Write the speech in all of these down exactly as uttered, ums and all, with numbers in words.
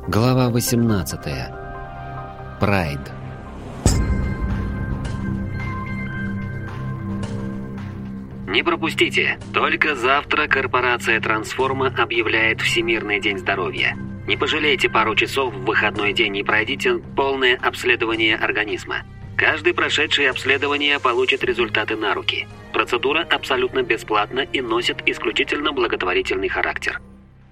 Глава восемнадцатая. Прайд. Не пропустите! Только завтра корпорация Трансформа объявляет Всемирный день здоровья. Не пожалейте пару часов в выходной день и пройдите полное обследование организма. Каждый прошедший обследование получит результаты на руки. Процедура абсолютно бесплатна и носит исключительно благотворительный характер.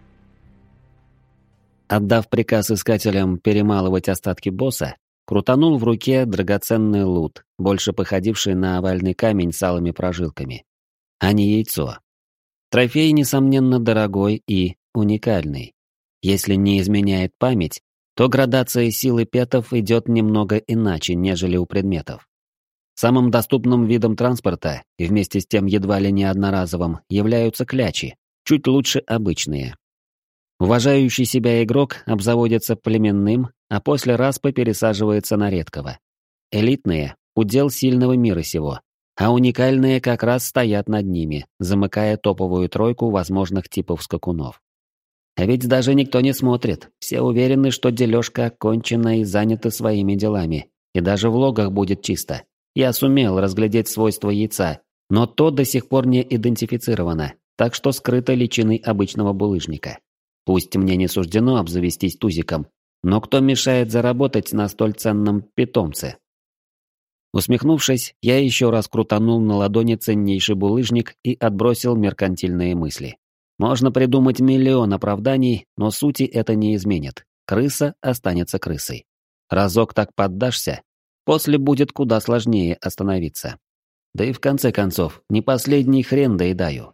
Отдав приказ искателям перемалывать остатки босса, крутанул в руке драгоценный лут, больше походивший на овальный камень с алыми прожилками, а не яйцо. Трофей, несомненно, дорогой и уникальный. Если не изменяет память, то градация силы петов идет немного иначе, нежели у предметов. Самым доступным видом транспорта, и вместе с тем едва ли не одноразовым, являются клячи, чуть лучше обычные. Уважающий себя игрок обзаводится племенным, а после распы пересаживается на редкого. Элитные – удел сильного мира сего, а уникальные как раз стоят над ними, замыкая топовую тройку возможных типов скакунов. А ведь даже никто не смотрит, все уверены, что дележка окончена и заняты своими делами, и даже в логах будет чисто. Я сумел разглядеть свойства яйца, но то до сих пор не идентифицировано, так что скрыто личиной обычного булыжника. Пусть мне не суждено обзавестись тузиком, но кто мешает заработать на столь ценном питомце? Усмехнувшись, я еще раз крутанул на ладони ценнейший булыжник и отбросил меркантильные мысли. Можно придумать миллион оправданий, но сути это не изменит. Крыса останется крысой. Разок так поддашься, после будет куда сложнее остановиться. Да и в конце концов, не последний хрен доедаю.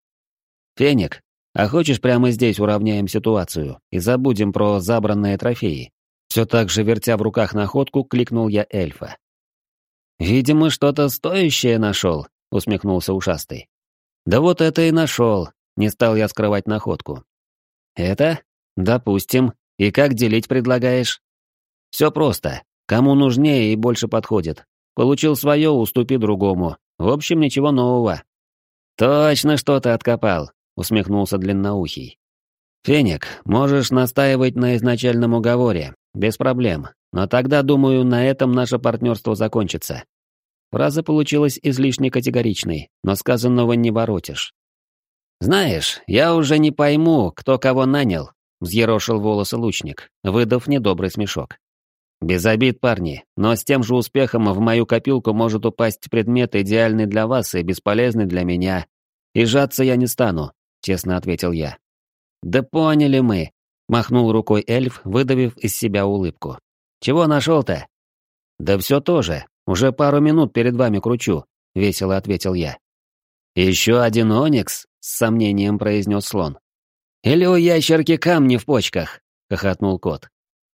Феник, а хочешь прямо здесь уравняем ситуацию и забудем про забранные трофеи? Все так же, вертя в руках находку, кликнул я эльфа. «Видимо, что-то стоящее нашел», — усмехнулся ушастый. «Да вот это и нашел», — не стал я скрывать находку. «Это? Допустим. И как делить предлагаешь?» «Все просто. Кому нужнее и больше подходит. Получил свое, уступи другому. В общем, ничего нового». «Точно что-то откопал», — усмехнулся длинноухий. «Феник, можешь настаивать на изначальном уговоре, без проблем, но тогда, думаю, на этом наше партнерство закончится». Фраза получилась излишне категоричной, но сказанного не воротишь. «Знаешь, я уже не пойму, кто кого нанял», — взъерошил волосы лучник, выдав недобрый смешок. «Без обид, парни, но с тем же успехом в мою копилку может упасть предмет, идеальный для вас и бесполезный для меня. И жаться я не стану», — честно ответил я. «Да поняли мы», — махнул рукой эльф, выдавив из себя улыбку. «Чего нашел-то?» «Да все тоже. Уже пару минут перед вами кручу», — весело ответил я. «Еще один оникс?» — с сомнением произнес слон. «Или у ящерки камни в почках?» — хохотнул кот.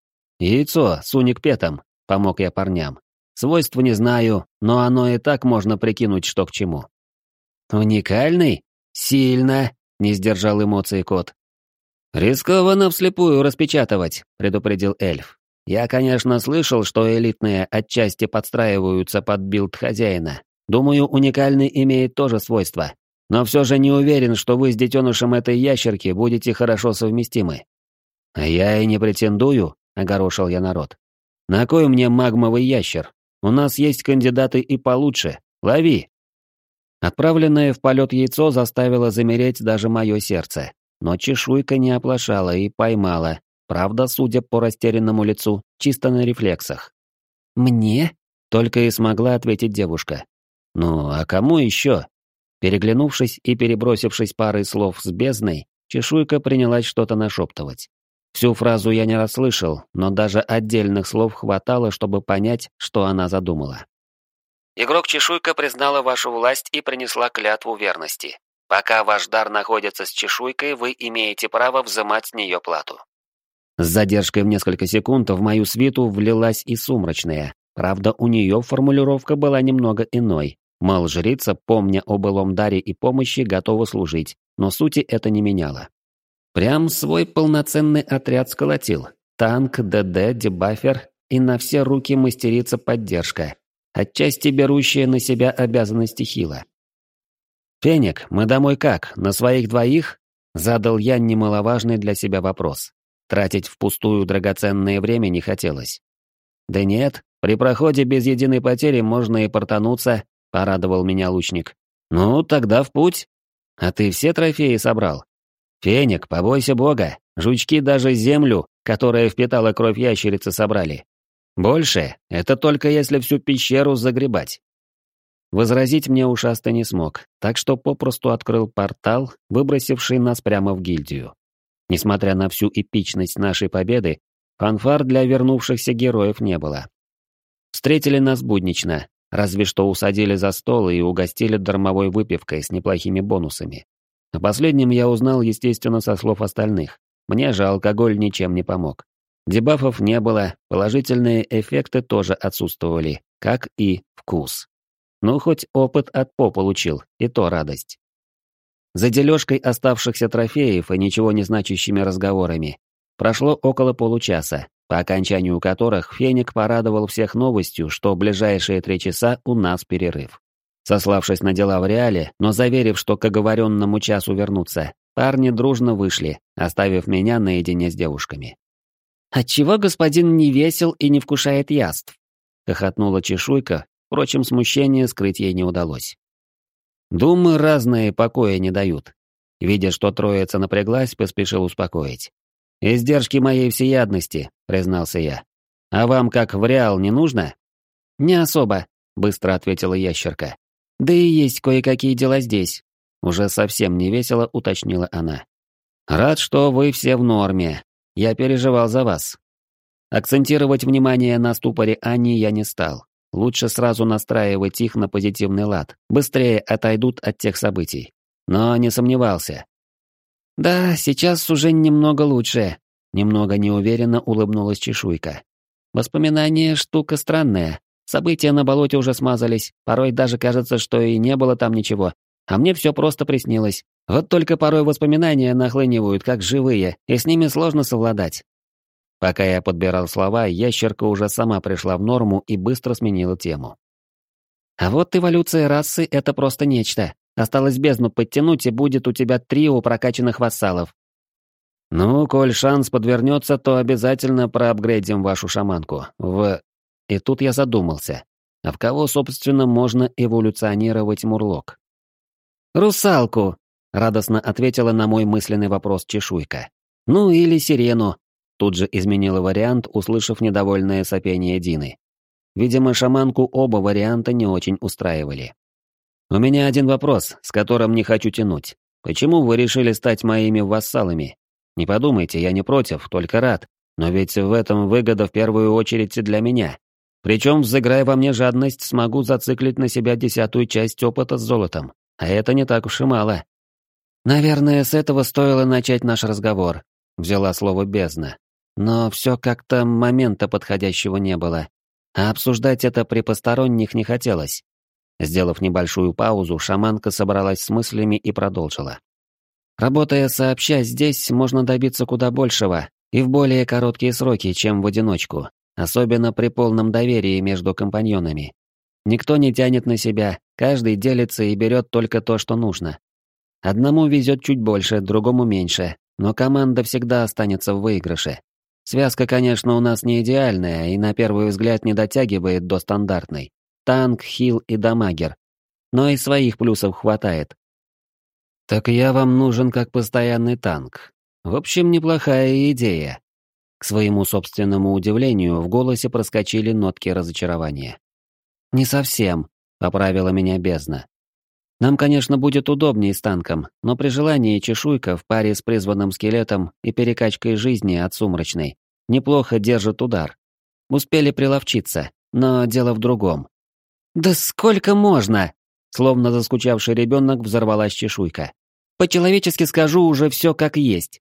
«Яйцо с уникпетом», — помог я парням. «Свойства не знаю, но оно и так можно прикинуть, что к чему». «Уникальный? Сильно!» — не сдержал эмоции кот. «Рискованно вслепую распечатывать», — предупредил эльф. «Я, конечно, слышал, что элитные отчасти подстраиваются под билд хозяина. Думаю, уникальный имеет тоже свойства. Но все же не уверен, что вы с детенышем этой ящерки будете хорошо совместимы». «А я и не претендую», — огорошил я народ. «На кой мне магмовый ящер? У нас есть кандидаты и получше. Лови!» Отправленное в полет яйцо заставило замереть даже мое сердце. Но чешуйка не оплошала и поймала. Правда, судя по растерянному лицу, чисто на рефлексах. «Мне?» — только и смогла ответить девушка. «Ну, а кому еще?» Переглянувшись и перебросившись парой слов с бездной, чешуйка принялась что-то нашептывать. Всю фразу я не расслышал, но даже отдельных слов хватало, чтобы понять, что она задумала. «Игрок-чешуйка признала вашу власть и принесла клятву верности. Пока ваш дар находится с чешуйкой, вы имеете право взимать с нее плату». С задержкой в несколько секунд в мою свиту влилась и сумрачная. Правда, у нее формулировка была немного иной. Мол, жрица, помня о былом даре и помощи, готова служить, но сути это не меняло. Прям свой полноценный отряд сколотил. Танк, ДД, дебафер и на все руки мастерица поддержка, отчасти берущая на себя обязанности хила. «Феник, мы домой как, на своих двоих?» — задал я немаловажный для себя вопрос. Тратить впустую драгоценное время не хотелось. «Да нет, при проходе без единой потери можно и портануться», — порадовал меня лучник. «Ну, тогда в путь. А ты все трофеи собрал?» «Феник, побойся бога, жучки даже землю, которая впитала кровь ящерицы, собрали. Больше — это только если всю пещеру загребать». Возразить мне ушастый не смог, так что попросту открыл портал, выбросивший нас прямо в гильдию. Несмотря на всю эпичность нашей победы, фанфар для вернувшихся героев не было. Встретили нас буднично, разве что усадили за стол и угостили дармовой выпивкой с неплохими бонусами. О последнем я узнал, естественно, со слов остальных. Мне же алкоголь ничем не помог. Дебафов не было, положительные эффекты тоже отсутствовали, как и вкус. Ну, хоть опыт от По получил, и то радость. За дележкой оставшихся трофеев и ничего не значащими разговорами прошло около получаса, по окончанию которых Феник порадовал всех новостью, что в ближайшие три часа у нас перерыв. Сославшись на дела в реале, но заверив, что к оговоренному часу вернутся, парни дружно вышли, оставив меня наедине с девушками. «Отчего господин не весел и не вкушает яств?» — хохотнула чешуйка, впрочем, смущение скрыть ей не удалось. «Думы разные покоя не дают». Видя, что троица напряглась, поспешил успокоить. «Издержки моей всеядности», — признался я. «А вам как в реал не нужно?» «Не особо», — быстро ответила ящерка. «Да и есть кое-какие дела здесь», — уже совсем невесело уточнила она. «Рад, что вы все в норме. Я переживал за вас». Акцентировать внимание на ступоре Ани я не стал. Лучше сразу настраивать их на позитивный лад, быстрее отойдут от тех событий. Но не сомневался. «Да, сейчас уже немного лучше», — немного неуверенно улыбнулась чешуйка. «Воспоминания — штука странная. События на болоте уже смазались, порой даже кажется, что и не было там ничего. А мне все просто приснилось. Вот только порой воспоминания нахлынивают как живые, и с ними сложно совладать». Пока я подбирал слова, ящерка уже сама пришла в норму и быстро сменила тему. «А вот эволюция расы — это просто нечто. Осталось бездну подтянуть, и будет у тебя трио прокачанных вассалов». «Ну, коль шанс подвернется, то обязательно проапгрейдим вашу шаманку. В...» И тут я задумался. А в кого, собственно, можно эволюционировать Мурлок? «Русалку!» — радостно ответила на мой мысленный вопрос чешуйка. «Ну или сирену». Тут же изменила вариант, услышав недовольное сопение Дины. Видимо, шаманку оба варианта не очень устраивали. «У меня один вопрос, с которым не хочу тянуть. Почему вы решили стать моими вассалами? Не подумайте, я не против, только рад. Но ведь в этом выгода в первую очередь для меня. Причем, взыграя во мне жадность, смогу зациклить на себя десятую часть опыта с золотом. А это не так уж и мало». «Наверное, с этого стоило начать наш разговор», — взяла слово бездна. Но все как-то момента подходящего не было. А обсуждать это при посторонних не хотелось. Сделав небольшую паузу, шаманка собралась с мыслями и продолжила. «Работая сообща, здесь можно добиться куда большего и в более короткие сроки, чем в одиночку, особенно при полном доверии между компаньонами. Никто не тянет на себя, каждый делится и берет только то, что нужно. Одному везет чуть больше, другому меньше, но команда всегда останется в выигрыше. Связка, конечно, у нас не идеальная и на первый взгляд не дотягивает до стандартной. Танк, хил и дамагер. Но и своих плюсов хватает. Так я вам нужен как постоянный танк. В общем, неплохая идея. К своему собственному удивлению в голосе проскочили нотки разочарования. «Не совсем», — поправила меня бездна. «Нам, конечно, будет удобнее с танком, но при желании чешуйка в паре с призванным скелетом и перекачкой жизни от сумрачной неплохо держит удар. Успели приловчиться, но дело в другом». «Да сколько можно?» Словно заскучавший ребенок взорвалась чешуйка. «По-человечески скажу уже все как есть».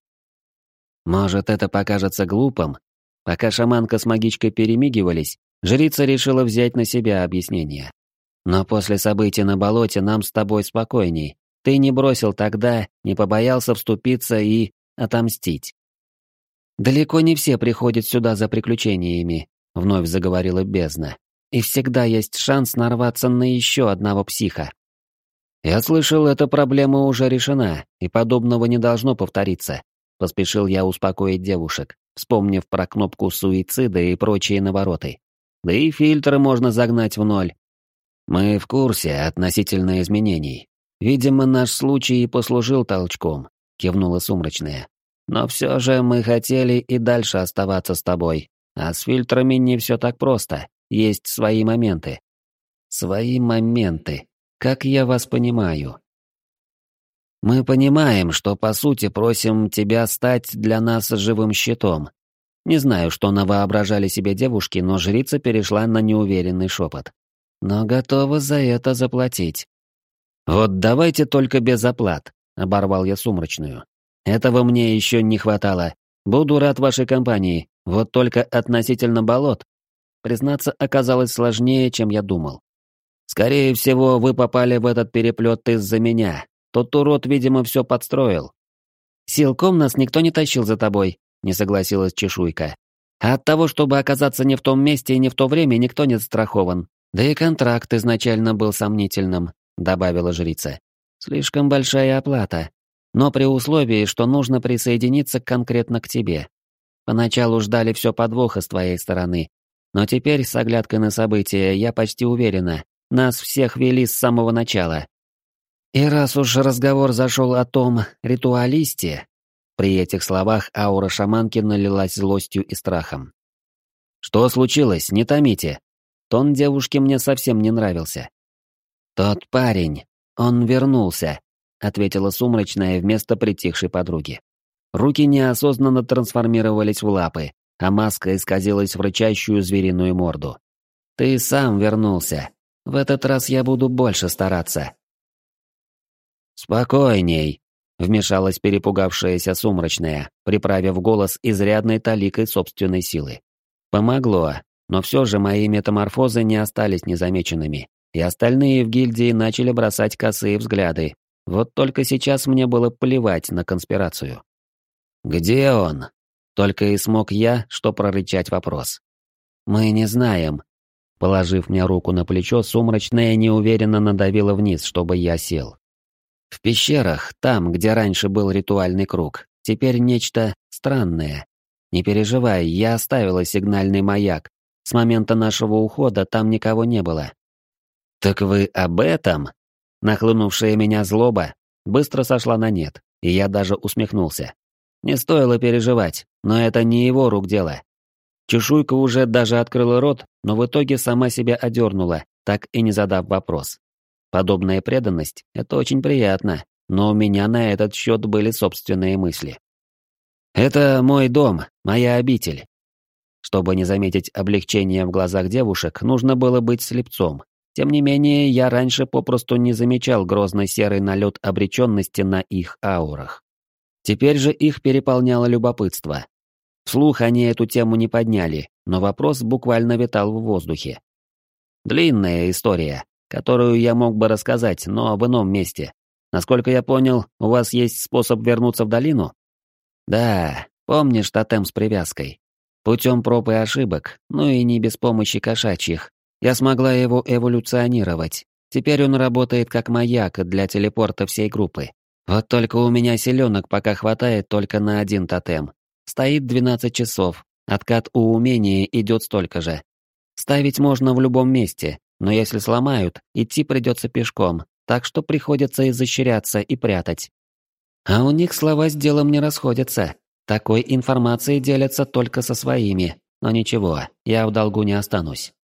Может, это покажется глупым? Пока шаманка с магичкой перемигивались, жрица решила взять на себя объяснение. Но после событий на болоте нам с тобой спокойней. Ты не бросил тогда, не побоялся вступиться и отомстить. Далеко не все приходят сюда за приключениями, вновь заговорила бездна. И всегда есть шанс нарваться на еще одного психа. Я слышал, эта проблема уже решена, и подобного не должно повториться. поспешил я успокоить девушек, вспомнив про кнопку суицида и прочие навороты. Да и фильтры можно загнать в ноль. Мы в курсе относительно изменений. Видимо, наш случай и послужил толчком, кивнула Сумрачная. Но все же мы хотели и дальше оставаться с тобой. А с фильтрами не все так просто. Есть свои моменты. Свои моменты. Как я вас понимаю? Мы понимаем, что по сути просим тебя стать для нас живым щитом. Не знаю, что навоображали себе девушки, но жрица перешла на неуверенный шепот. Но готова за это заплатить. Вот давайте только без оплат, оборвал я Сумрачную. Этого мне еще не хватало. Буду рад вашей компании, вот только относительно болот. Признаться, оказалось сложнее, чем я думал. Скорее всего, вы попали в этот переплет из-за меня. Тот урод, видимо, все подстроил. Силком нас никто не тащил за тобой, не согласилась Чешуйка. А от того, чтобы оказаться не в том месте и не в то время, никто не застрахован. Да и контракт изначально был сомнительным, добавила жрица. Слишком большая оплата. Но при условии, что нужно присоединиться конкретно к тебе. Поначалу ждали все подвоха с твоей стороны. Но теперь, с оглядкой на события, я почти уверена, нас всех вели с самого начала. И раз уж разговор зашел о том ритуалисте, при этих словах аура шаманки налилась злостью и страхом. Что случилось, не томите. Тон девушки мне совсем не нравился. Тот парень, он вернулся, ответила Сумрачная вместо притихшей подруги. Руки неосознанно трансформировались в лапы, а маска исказилась в рычащую звериную морду. Ты сам вернулся. В этот раз я буду больше стараться. «Спокойней», — вмешалась перепугавшаяся Сумрачная, приправив голос изрядной таликой собственной силы. Помогло, но все же мои метаморфозы не остались незамеченными, и остальные в гильдии начали бросать косые взгляды. Вот только сейчас мне было плевать на конспирацию. «Где он?» — только и смог я, что прорычать вопрос. «Мы не знаем». Положив мне руку на плечо, Сумрачная неуверенно надавила вниз, чтобы я сел. В пещерах, там, где раньше был ритуальный круг, теперь нечто странное. Не переживай, я оставила сигнальный маяк. С момента нашего ухода там никого не было. Так вы об этом? Нахлынувшая меня злоба быстро сошла на нет, и я даже усмехнулся. Не стоило переживать, но это не его рук дело. Чешуйка уже даже открыла рот, но в итоге сама себя одернула, так и не задав вопрос. Подобная преданность — это очень приятно, но у меня на этот счет были собственные мысли. «Это мой дом, моя обитель». Чтобы не заметить облегчения в глазах девушек, нужно было быть слепцом. Тем не менее, я раньше попросту не замечал грозный серый налет обреченности на их аурах. Теперь же их переполняло любопытство. Вслух они эту тему не подняли, но вопрос буквально витал в воздухе. Длинная история, которую я мог бы рассказать, но в ином месте. Насколько я понял, у вас есть способ вернуться в долину? Да, помнишь тотем с привязкой? Путем проб и ошибок, ну и не без помощи кошачьих, я смогла его эволюционировать. Теперь он работает как маяк для телепорта всей группы. Вот только у меня силенок пока хватает только на один тотем. Стоит двенадцать часов, откат у умения идет столько же. Ставить можно в любом месте, но если сломают, идти придется пешком, так что приходится изощряться и прятать. А у них слова с делом не расходятся. Такой информацией делятся только со своими, но ничего, я в долгу не останусь.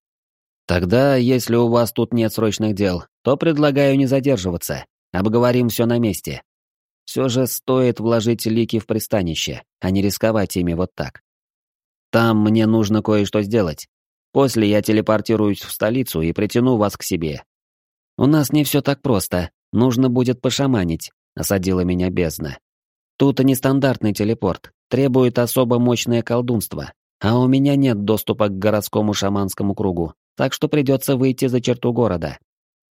Тогда, если у вас тут нет срочных дел, то предлагаю не задерживаться, обговорим все на месте. Все же стоит вложить лики в пристанище, а не рисковать ими вот так. Там мне нужно кое-что сделать. После я телепортируюсь в столицу и притяну вас к себе. У нас не все так просто, нужно будет пошаманить, осадила меня бездна. Тут и нестандартный телепорт, требует особо мощное колдунство, а у меня нет доступа к городскому шаманскому кругу, так что придется выйти за черту города.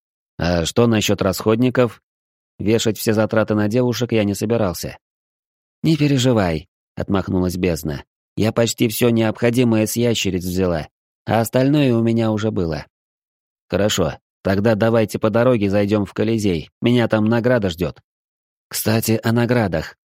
А что насчет расходников? Вешать все затраты на девушек я не собирался. «Не переживай», — отмахнулась бездна. «Я почти все необходимое с ящериц взяла, а остальное у меня уже было». «Хорошо, тогда давайте по дороге зайдем в Колизей, меня там награда ждет». «Кстати, о наградах»,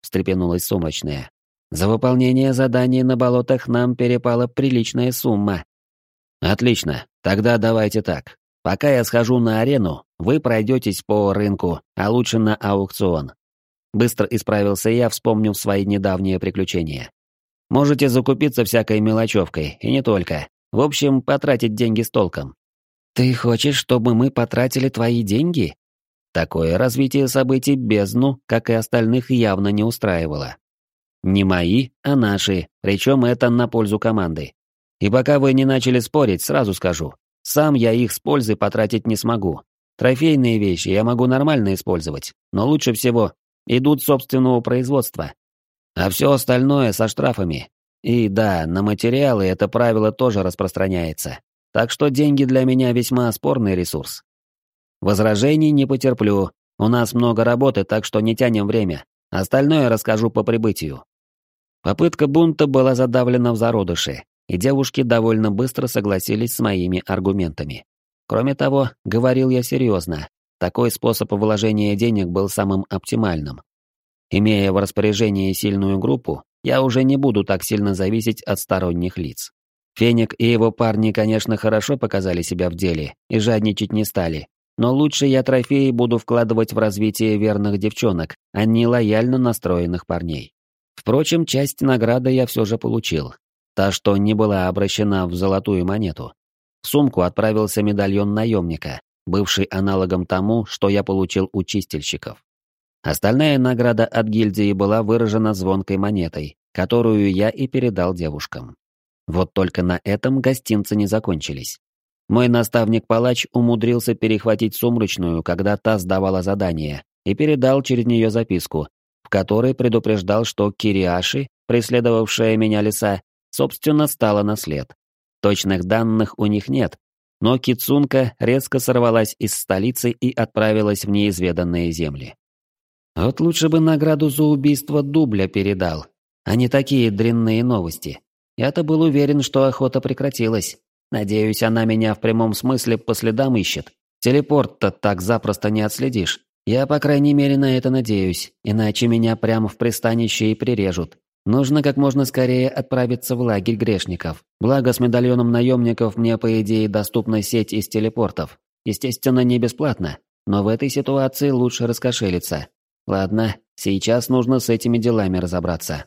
встрепенулась Сумрачная. «За выполнение заданий на болотах нам перепала приличная сумма». «Отлично, тогда давайте так. Пока я схожу на арену, вы пройдетесь по рынку, а лучше на аукцион». Быстро исправился я, вспомнив свои недавние приключения. «Можете закупиться всякой мелочевкой, и не только. В общем, потратить деньги с толком». «Ты хочешь, чтобы мы потратили твои деньги?» Такое развитие событий бездну, как и остальных, явно не устраивало. Не мои, а наши, причем это на пользу команды. И пока вы не начали спорить, сразу скажу, сам я их с пользой потратить не смогу. Трофейные вещи я могу нормально использовать, но лучше всего идут собственного производства. А все остальное со штрафами. И да, на материалы это правило тоже распространяется. Так что деньги для меня весьма спорный ресурс. Возражений не потерплю. У нас много работы, так что не тянем время. Остальное расскажу по прибытию. Попытка бунта была задавлена в зародыше, и девушки довольно быстро согласились с моими аргументами. Кроме того, говорил я серьезно. Такой способ вложения денег был самым оптимальным. Имея в распоряжении сильную группу, я уже не буду так сильно зависеть от сторонних лиц. Феник и его парни, конечно, хорошо показали себя в деле и жадничать не стали, но лучше я трофеи буду вкладывать в развитие верных девчонок, а не лояльно настроенных парней. Впрочем, часть награды я все же получил. Та, что не была обращена в золотую монету. В сумку отправился медальон наемника, бывший аналогом тому, что я получил у чистильщиков. Остальная награда от гильдии была выражена звонкой монетой, которую я и передал девушкам. Вот только на этом гостинцы не закончились. Мой наставник-палач умудрился перехватить Сумрачную, когда та сдавала задание, и передал через нее записку, в которой предупреждал, что Кириаши, преследовавшая меня лиса, собственно, стала на след. Точных данных у них нет, но Кицунка резко сорвалась из столицы и отправилась в неизведанные земли. Вот лучше бы награду за убийство дубля передал, а не такие дрянные новости. Я-то был уверен, что охота прекратилась. Надеюсь, она меня в прямом смысле по следам ищет. Телепорт-то так запросто не отследишь. Я, по крайней мере, на это надеюсь, иначе меня прямо в пристанище и прирежут. Нужно как можно скорее отправиться в лагерь грешников. Благо, с медальоном наемников мне, по идее, доступна сеть из телепортов. Естественно, не бесплатно, но в этой ситуации лучше раскошелиться. Ладно, сейчас нужно с этими делами разобраться.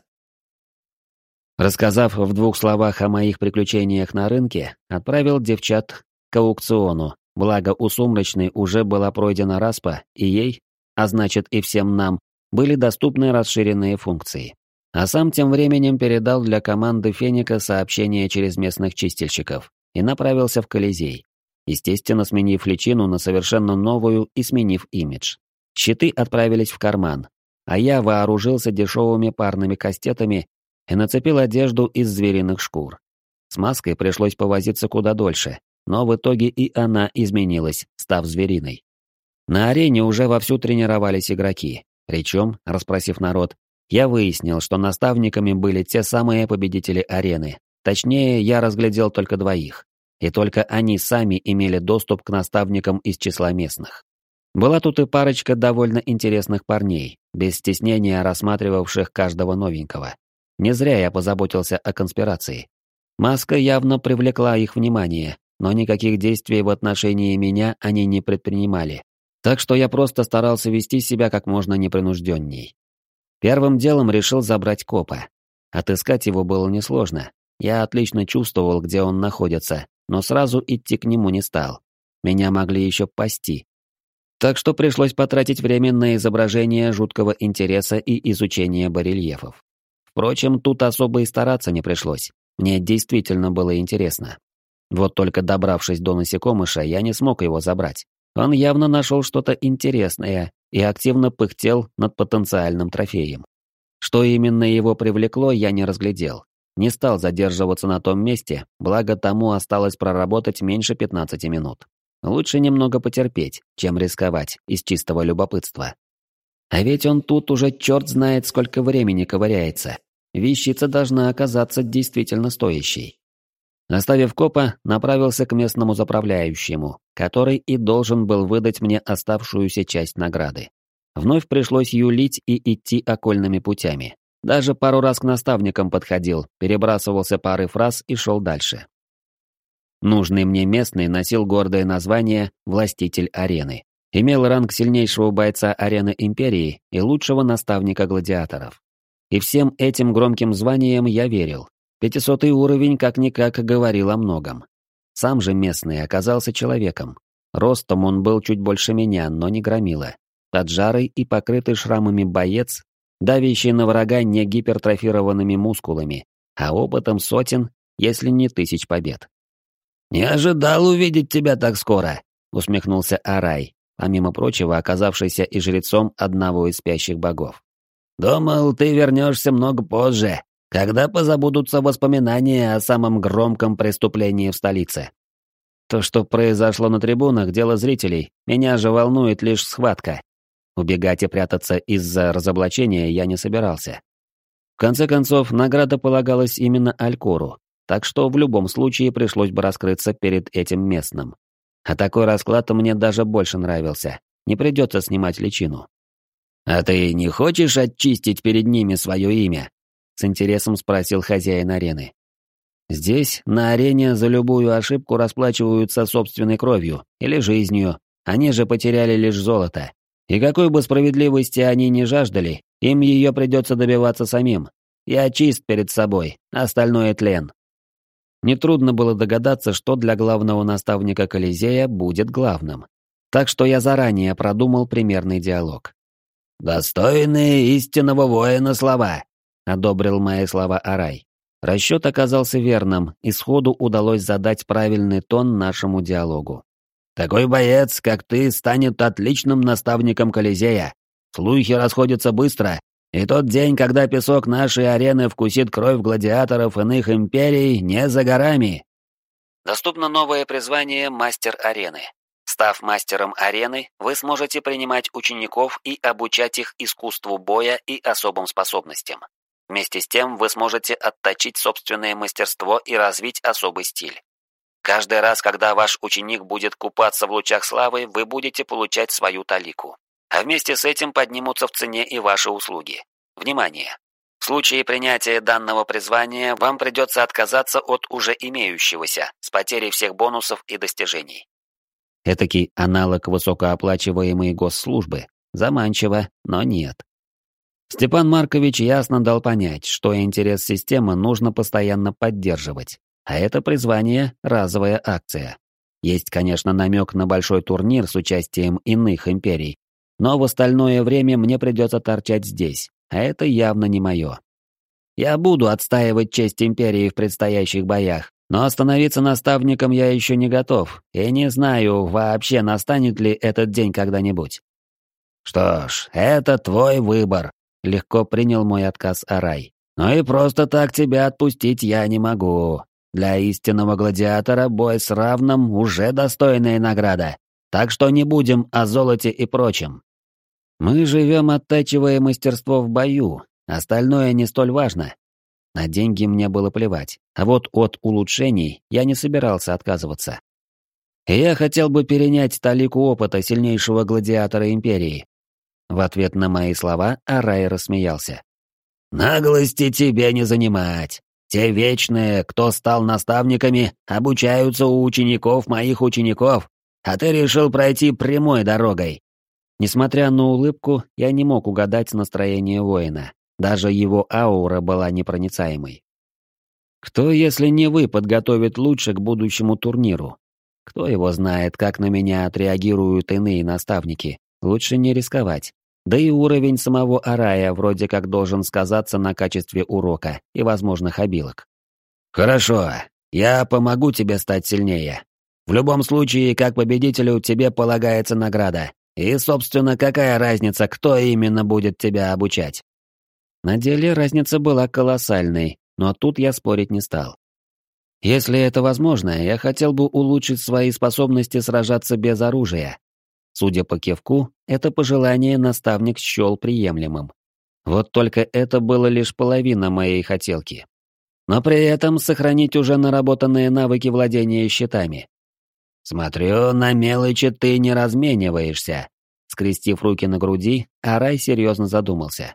Рассказав в двух словах о моих приключениях на рынке, отправил девчат к аукциону, благо у Сумрачной уже была пройдена распа, и ей, а значит и всем нам, были доступны расширенные функции. А сам тем временем передал для команды Феника сообщение через местных чистильщиков и направился в Колизей, естественно сменив личину на совершенно новую и сменив имидж. Щиты отправились в карман, а я вооружился дешевыми парными кастетами и нацепил одежду из звериных шкур. С маской пришлось повозиться куда дольше, но в итоге и она изменилась, став звериной. На арене уже вовсю тренировались игроки, причем, расспросив народ, я выяснил, что наставниками были те самые победители арены. Точнее, я разглядел только двоих, и только они сами имели доступ к наставникам из числа местных. Была тут и парочка довольно интересных парней, без стеснения рассматривавших каждого новенького. Не зря я позаботился о конспирации. Маска явно привлекла их внимание, но никаких действий в отношении меня они не предпринимали. Так что я просто старался вести себя как можно непринужденней. Первым делом решил забрать копа. Отыскать его было несложно. Я отлично чувствовал, где он находится, но сразу идти к нему не стал. Меня могли еще пасти. Так что пришлось потратить время на изображение жуткого интереса и изучение барельефов. Впрочем, тут особо и стараться не пришлось. Мне действительно было интересно. Вот только добравшись до насекомыша, я не смог его забрать. Он явно нашел что-то интересное и активно пыхтел над потенциальным трофеем. Что именно его привлекло, я не разглядел. Не стал задерживаться на том месте, благо тому осталось проработать меньше пятнадцати минут. Лучше немного потерпеть, чем рисковать из чистого любопытства. А ведь он тут уже черт знает сколько времени ковыряется. Вещица должна оказаться действительно стоящей. Оставив копа, направился к местному заправляющему, который и должен был выдать мне оставшуюся часть награды. Вновь пришлось юлить и идти окольными путями. Даже пару раз к наставникам подходил, перебрасывался парой фраз и шел дальше. Нужный мне местный носил гордое название «Властитель арены». Имел ранг сильнейшего бойца арены Империи и лучшего наставника гладиаторов. И всем этим громким званиям я верил. Пятисотый уровень как-никак говорил о многом. Сам же местный оказался человеком. Ростом он был чуть больше меня, но не громила. Поджарый и покрытый шрамами боец, давящий на врага не гипертрофированными мускулами, а опытом сотен, если не тысяч побед. «Не ожидал увидеть тебя так скоро», — усмехнулся Арай, помимо прочего оказавшийся и жрецом одного из спящих богов. «Думал, ты вернешься много позже, когда позабудутся воспоминания о самом громком преступлении в столице». То, что произошло на трибунах, дело зрителей, меня же волнует лишь схватка. Убегать и прятаться из-за разоблачения я не собирался. В конце концов, награда полагалась именно Алькору, так что в любом случае пришлось бы раскрыться перед этим местным. А такой расклад мне даже больше нравился, не придется снимать личину. «А ты не хочешь очистить перед ними свое имя?» — с интересом спросил хозяин арены. «Здесь, на арене, за любую ошибку расплачиваются собственной кровью или жизнью, они же потеряли лишь золото. И какой бы справедливости они ни жаждали, им ее придется добиваться самим. Я чист перед собой, остальное тлен». Нетрудно было догадаться, что для главного наставника Колизея будет главным. Так что я заранее продумал примерный диалог. «Достойные истинного воина слова», — одобрил мои слова Арай. Расчет оказался верным, и сходу удалось задать правильный тон нашему диалогу. «Такой боец, как ты, станет отличным наставником Колизея. Слухи расходятся быстро, и тот день, когда песок нашей арены вкусит кровь гладиаторов иных империй, не за горами». Доступно новое призвание «Мастер арены». Став мастером арены, вы сможете принимать учеников и обучать их искусству боя и особым способностям. Вместе с тем вы сможете отточить собственное мастерство и развить особый стиль. Каждый раз, когда ваш ученик будет купаться в лучах славы, вы будете получать свою талику. А вместе с этим поднимутся в цене и ваши услуги. Внимание! В случае принятия данного призвания вам придется отказаться от уже имеющегося, с потерей всех бонусов и достижений. Этакий аналог высокооплачиваемой госслужбы. Заманчиво, но нет. Степан Маркович ясно дал понять, что интерес системы нужно постоянно поддерживать, а это призвание – разовая акция. Есть, конечно, намек на большой турнир с участием иных империй, но в остальное время мне придется торчать здесь, а это явно не мое. Я буду отстаивать честь империи в предстоящих боях, но становиться наставником я еще не готов, и не знаю, вообще настанет ли этот день когда-нибудь. «Что ж, это твой выбор», — легко принял мой отказ Арай. «Но и просто так тебя отпустить я не могу. Для истинного гладиатора бой с равным уже достойная награда, так что не будем о золоте и прочем». Мы живем, оттачивая мастерство в бою, остальное не столь важно. На деньги мне было плевать, а вот от улучшений я не собирался отказываться. И я хотел бы перенять талику опыта сильнейшего гладиатора Империи. В ответ на мои слова Арай рассмеялся. «Наглости тебе не занимать. Те вечные, кто стал наставниками, обучаются у учеников моих учеников, а ты решил пройти прямой дорогой». Несмотря на улыбку, я не мог угадать настроение воина. Даже его аура была непроницаемой. Кто, если не вы, подготовит лучше к будущему турниру? Кто его знает, как на меня отреагируют иные наставники? Лучше не рисковать. Да и уровень самого Арая вроде как должен сказаться на качестве урока и возможных обилок. «Хорошо, я помогу тебе стать сильнее. В любом случае, как победителю, тебе полагается награда. И, собственно, какая разница, кто именно будет тебя обучать?» На деле разница была колоссальной, но тут я спорить не стал. Если это возможно, я хотел бы улучшить свои способности сражаться без оружия. Судя по кивку, это пожелание наставник счел приемлемым. Вот только это было лишь половина моей хотелки. Но при этом сохранить уже наработанные навыки владения щитами. «Смотрю, на мелочи ты не размениваешься», — с Скрестив руки на груди, Арай серьезно задумался.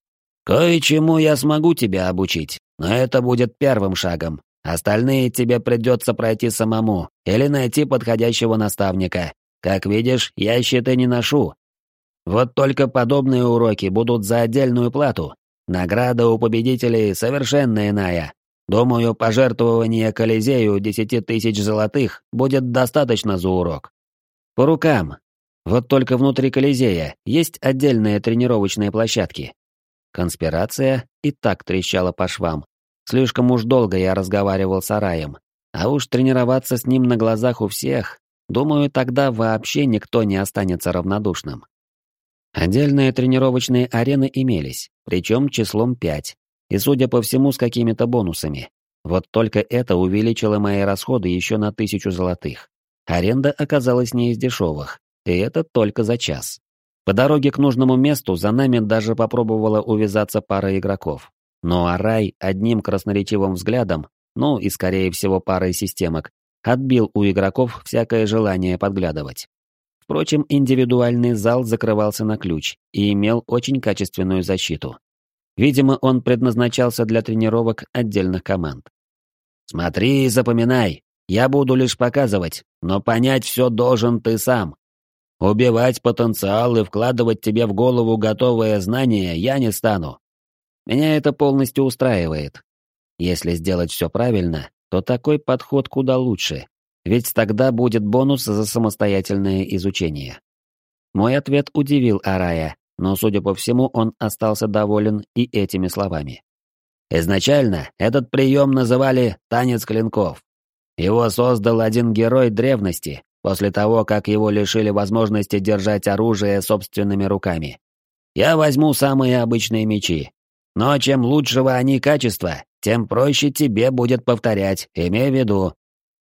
«Кое-чему я смогу тебя обучить, но это будет первым шагом. Остальные тебе придется пройти самому или найти подходящего наставника. Как видишь, я щиты не ношу. Вот только подобные уроки будут за отдельную плату. Награда у победителей совершенно иная. Думаю, пожертвование Колизею десяти тысяч золотых будет достаточно за урок. По рукам. Вот только внутри Колизея есть отдельные тренировочные площадки. Конспирация и так трещала по швам. Слишком уж долго я разговаривал с Араем. А уж тренироваться с ним на глазах у всех, думаю, тогда вообще никто не останется равнодушным. Отдельные тренировочные арены имелись, причем числом пять, и, судя по всему, с какими-то бонусами. Вот только это увеличило мои расходы еще на тысячу золотых. Аренда оказалась не из дешевых, и это только за час. По дороге к нужному месту за нами даже попробовала увязаться пара игроков. Но Арай одним красноречивым взглядом, ну и скорее всего парой системок, отбил у игроков всякое желание подглядывать. Впрочем, индивидуальный зал закрывался на ключ и имел очень качественную защиту. Видимо, он предназначался для тренировок отдельных команд. «Смотри и запоминай, я буду лишь показывать, но понять все должен ты сам. Убивать потенциал и вкладывать тебе в голову готовые знания я не стану. Меня это полностью устраивает. Если сделать все правильно, то такой подход куда лучше, ведь тогда будет бонус за самостоятельное изучение». Мой ответ удивил Арая, но, судя по всему, он остался доволен и этими словами. Изначально этот прием называли «танец клинков». Его создал один герой древности, после того, как его лишили возможности держать оружие собственными руками. Я возьму самые обычные мечи. Но чем лучшего они качества, тем проще тебе будет повторять, имей в виду.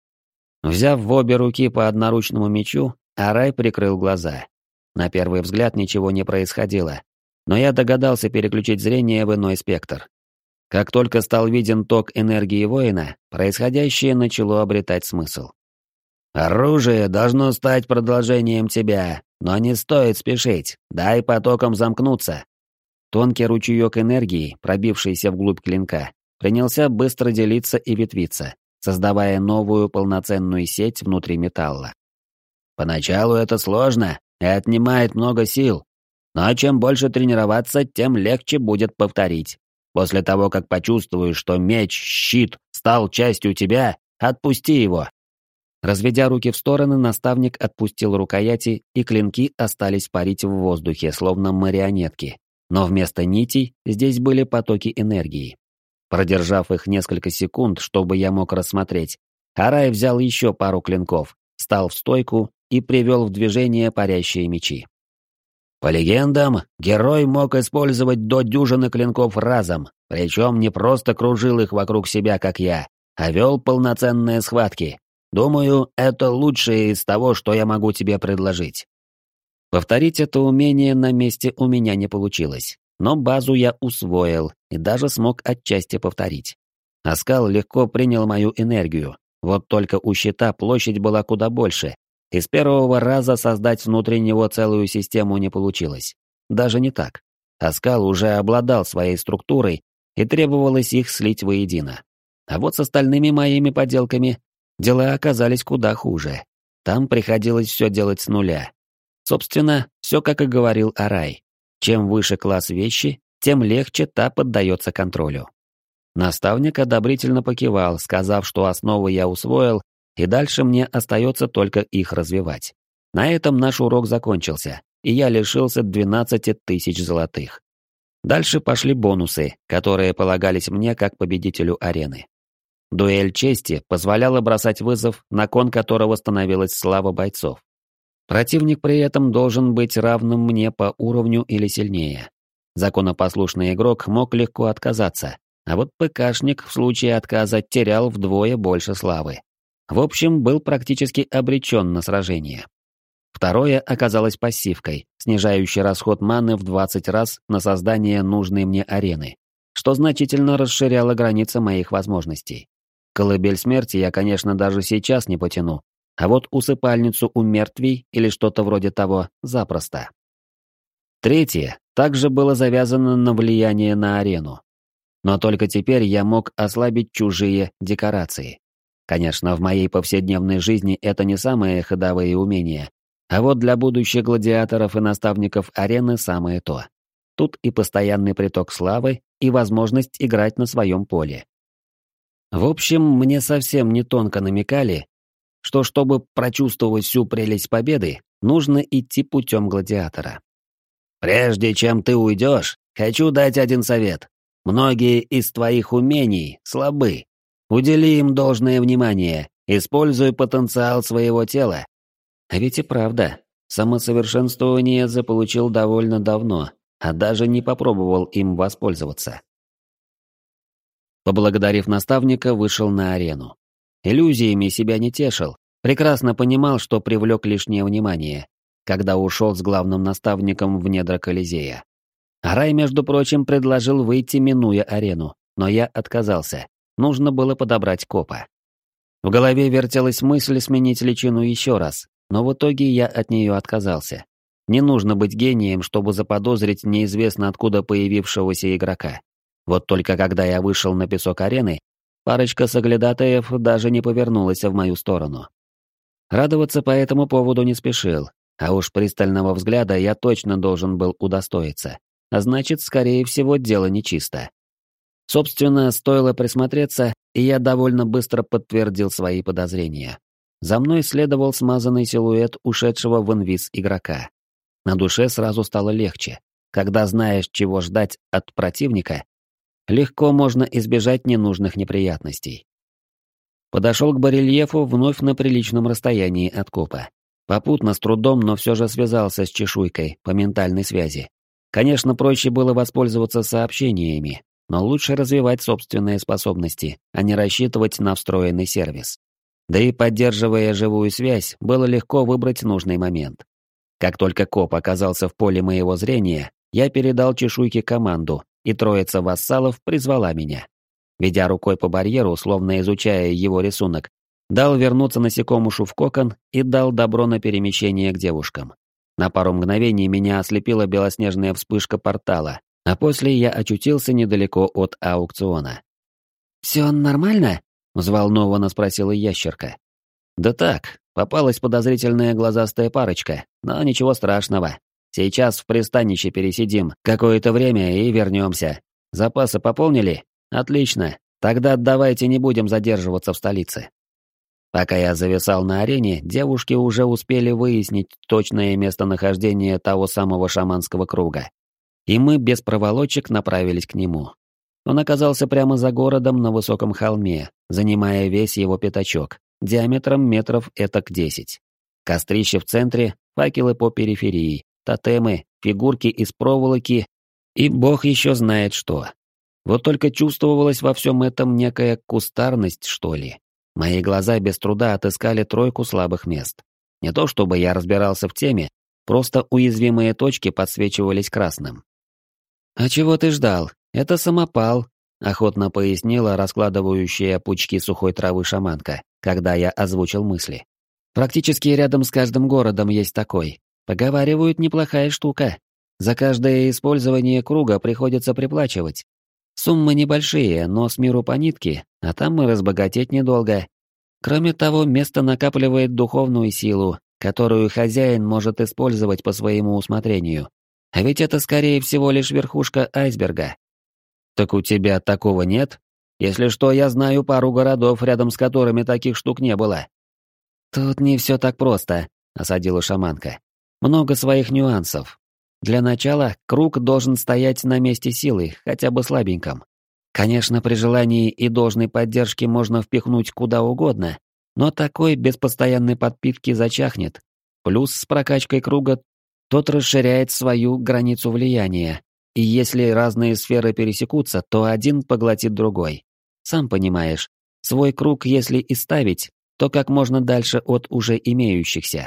Взяв в обе руки по одноручному мечу, Арай прикрыл глаза. На первый взгляд ничего не происходило, но я догадался переключить зрение в иной спектр. Как только стал виден ток энергии воина, происходящее начало обретать смысл. «Оружие должно стать продолжением тебя, но не стоит спешить, дай потоком замкнуться». Тонкий ручеек энергии, пробившийся вглубь клинка, принялся быстро делиться и ветвиться, создавая новую полноценную сеть внутри металла. Поначалу это сложно и отнимает много сил, но чем больше тренироваться, тем легче будет повторить. После того, как почувствуешь, что меч, щит стал частью тебя, отпусти его. Разведя руки в стороны, наставник отпустил рукояти, и клинки остались парить в воздухе, словно марионетки. Но вместо нитей здесь были потоки энергии. Продержав их несколько секунд, чтобы я мог рассмотреть, Арай взял еще пару клинков, встал в стойку и привел в движение парящие мечи. По легендам, герой мог использовать до дюжины клинков разом, причем не просто кружил их вокруг себя, как я, а вел полноценные схватки. Думаю, это лучшее из того, что я могу тебе предложить. Повторить это умение на месте у меня не получилось, но базу я усвоил и даже смог отчасти повторить. Оскал легко принял мою энергию, вот только у щита площадь была куда больше, и с первого раза создать внутри него целую систему не получилось. Даже не так. Оскал уже обладал своей структурой, и требовалось их слить воедино. А вот с остальными моими поделками дела оказались куда хуже. Там приходилось все делать с нуля. Собственно, все как и говорил Арай. Чем выше класс вещи, тем легче та поддается контролю. Наставник одобрительно покивал, сказав, что основы я усвоил, и дальше мне остается только их развивать. На этом наш урок закончился, и я лишился двенадцати тысяч золотых. Дальше пошли бонусы, которые полагались мне как победителю арены. Дуэль чести позволяла бросать вызов, на кон которого становилась слава бойцов. Противник при этом должен быть равным мне по уровню или сильнее. Законопослушный игрок мог легко отказаться, а вот ПКшник в случае отказа терял вдвое больше славы. В общем, был практически обречен на сражение. Второе оказалось пассивкой, снижающей расход маны в двадцать раз на создание нужной мне арены, что значительно расширяло границы моих возможностей. Колыбель смерти я, конечно, даже сейчас не потяну, а вот усыпальницу у мертвей или что-то вроде того запросто. Третье также было завязано на влияние на арену. Но только теперь я мог ослабить чужие декорации. Конечно, в моей повседневной жизни это не самые ходовые умения, а вот для будущих гладиаторов и наставников арены самое то. Тут и постоянный приток славы, и возможность играть на своем поле. В общем, мне совсем не тонко намекали, что чтобы прочувствовать всю прелесть победы, нужно идти путем гладиатора. «Прежде чем ты уйдешь, хочу дать один совет. Многие из твоих умений слабы. Удели им должное внимание, используй потенциал своего тела». А ведь и правда, самосовершенствование заполучил довольно давно, а даже не попробовал им воспользоваться. Поблагодарив наставника, вышел на арену. Иллюзиями себя не тешил, прекрасно понимал, что привлек лишнее внимание, когда ушел с главным наставником в недра Колизея. Арай, между прочим, предложил выйти, минуя арену, но я отказался. Нужно было подобрать копа. В голове вертелась мысль сменить личину еще раз, но в итоге я от нее отказался. Не нужно быть гением, чтобы заподозрить неизвестно откуда появившегося игрока. Вот только когда я вышел на песок арены, парочка соглядатаев даже не повернулась в мою сторону. Радоваться по этому поводу не спешил, а уж пристального взгляда я точно должен был удостоиться. А значит, скорее всего, дело нечисто. Собственно, стоило присмотреться, и я довольно быстро подтвердил свои подозрения. За мной следовал смазанный силуэт ушедшего в инвиз игрока. На душе сразу стало легче. Когда знаешь, чего ждать от противника, легко можно избежать ненужных неприятностей. Подошел к барельефу вновь на приличном расстоянии от копа. Попутно с трудом, но все же связался с чешуйкой по ментальной связи. Конечно, проще было воспользоваться сообщениями, но лучше развивать собственные способности, а не рассчитывать на встроенный сервис. Да и поддерживая живую связь, было легко выбрать нужный момент. Как только коп оказался в поле моего зрения, я передал чешуйке команду, и троица вассалов призвала меня. Ведя рукой по барьеру, словно изучая его рисунок, дал вернуться насекомушу в кокон и дал добро на перемещение к девушкам. На пару мгновений меня ослепила белоснежная вспышка портала, а после я очутился недалеко от аукциона. «Все нормально?» — взволнованно спросила ящерка. «Да так, попалась подозрительная глазастая парочка, но ничего страшного. Сейчас в пристанище пересидим какое-то время и вернемся. Запасы пополнили? Отлично, тогда давайте не будем задерживаться в столице». Пока я зависал на арене, девушки уже успели выяснить точное местонахождение того самого шаманского круга. И мы без проволочек направились к нему. Он оказался прямо за городом на высоком холме, занимая весь его пятачок, диаметром метров этак десять. Кострище в центре, факелы по периферии, тотемы, фигурки из проволоки и бог еще знает что. Вот только чувствовалась во всем этом некая кустарность, что ли. Мои глаза без труда отыскали тройку слабых мест. Не то чтобы я разбирался в теме, просто уязвимые точки подсвечивались красным. «А чего ты ждал? Это самопал», — охотно пояснила раскладывающая пучки сухой травы шаманка, когда я озвучил мысли. «Практически рядом с каждым городом есть такой. Поговаривают, неплохая штука. За каждое использование круга приходится приплачивать. Суммы небольшие, но с миру по нитке, а там и разбогатеть недолго. Кроме того, место накапливает духовную силу, которую хозяин может использовать по своему усмотрению. А ведь это, скорее всего, лишь верхушка айсберга». «Так у тебя такого нет? Если что, я знаю пару городов, рядом с которыми таких штук не было». «Тут не все так просто», — осадила шаманка. «Много своих нюансов. Для начала круг должен стоять на месте силы, хотя бы слабеньком. Конечно, при желании и должной поддержке можно впихнуть куда угодно, но такой без постоянной подпитки зачахнет. Плюс с прокачкой круга тот расширяет свою границу влияния, и если разные сферы пересекутся, то один поглотит другой. Сам понимаешь, свой круг если и ставить, то как можно дальше от уже имеющихся.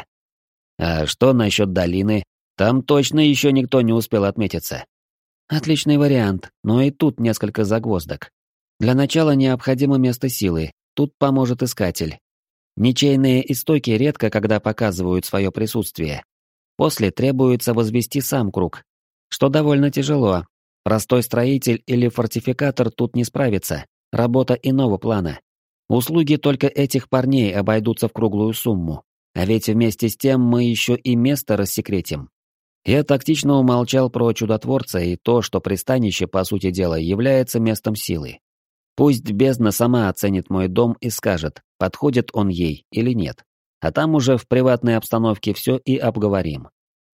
А что насчет долины? Там точно еще никто не успел отметиться. Отличный вариант, но и тут несколько загвоздок. Для начала необходимо место силы, тут поможет искатель. Ничейные истоки редко когда показывают свое присутствие. После требуется возвести сам круг, что довольно тяжело. Простой строитель или фортификатор тут не справится, работа иного плана. Услуги только этих парней обойдутся в круглую сумму, а ведь вместе с тем мы еще и место рассекретим. Я тактично умолчал про чудотворца и то, что пристанище, по сути дела, является местом силы. Пусть бездна сама оценит мой дом и скажет, подходит он ей или нет. А там уже в приватной обстановке все и обговорим.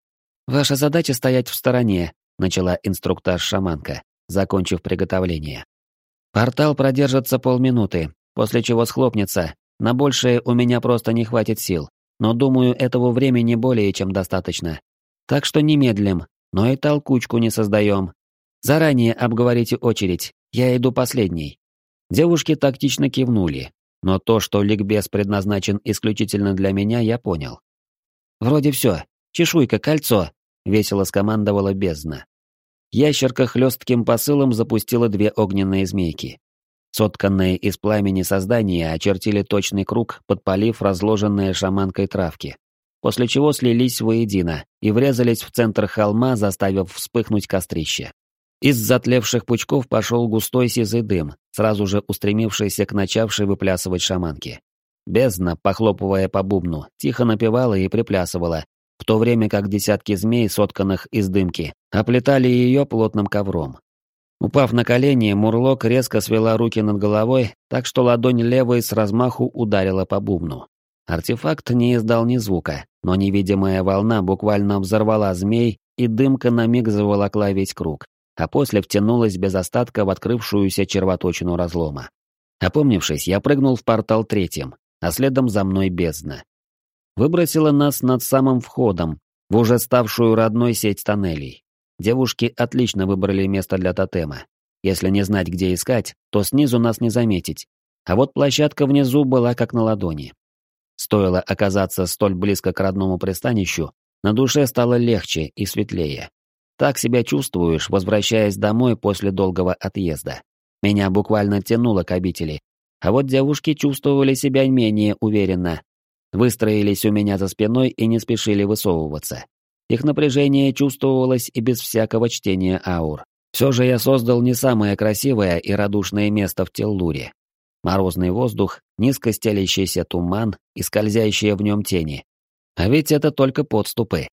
«Ваша задача стоять в стороне», — начала инструктаж шаманка, закончив приготовление. «Портал продержится полминуты, после чего схлопнется. На большее у меня просто не хватит сил, но думаю, этого времени более чем достаточно. Так что не медлим, но и толкучку не создаем. Заранее обговорите очередь, я иду последний». Девушки тактично кивнули, но то, что ликбез предназначен исключительно для меня, я понял. «Вроде все. Чешуйка, кольцо!» — весело скомандовала бездна. Ящерка хлестким посылом запустила две огненные змейки. Сотканные из пламени создания очертили точный круг, подпалив разложенные шаманкой травки, после чего слились воедино и врезались в центр холма, заставив вспыхнуть кострище. Из затлевших пучков пошел густой сизый дым, сразу же устремившийся к начавшей выплясывать шаманке. Бездна, похлопывая по бубну, тихо напевала и приплясывала, в то время как десятки змей, сотканных из дымки, оплетали ее плотным ковром. Упав на колени, Мурлок резко свела руки над головой, так что ладонь левой с размаху ударила по бубну. Артефакт не издал ни звука, но невидимая волна буквально взорвала змей, и дымка на миг заволокла весь круг, а после втянулась без остатка в открывшуюся червоточину разлома. Опомнившись, я прыгнул в портал третьим, а следом за мной бездна. Выбросила нас над самым входом, в уже ставшую родной сеть тоннелей. Девушки отлично выбрали место для тотема. Если не знать, где искать, то снизу нас не заметить. А вот площадка внизу была как на ладони. Стоило оказаться столь близко к родному пристанищу, на душе стало легче и светлее. Так себя чувствуешь, возвращаясь домой после долгого отъезда. Меня буквально тянуло к обители, а вот девушки чувствовали себя менее уверенно. Выстроились у меня за спиной и не спешили высовываться. Их напряжение чувствовалось и без всякого чтения аур. Все же я создал не самое красивое и радушное место в Теллуре. Морозный воздух, низко стелящийся туман и скользящие в нем тени. А ведь это только подступы.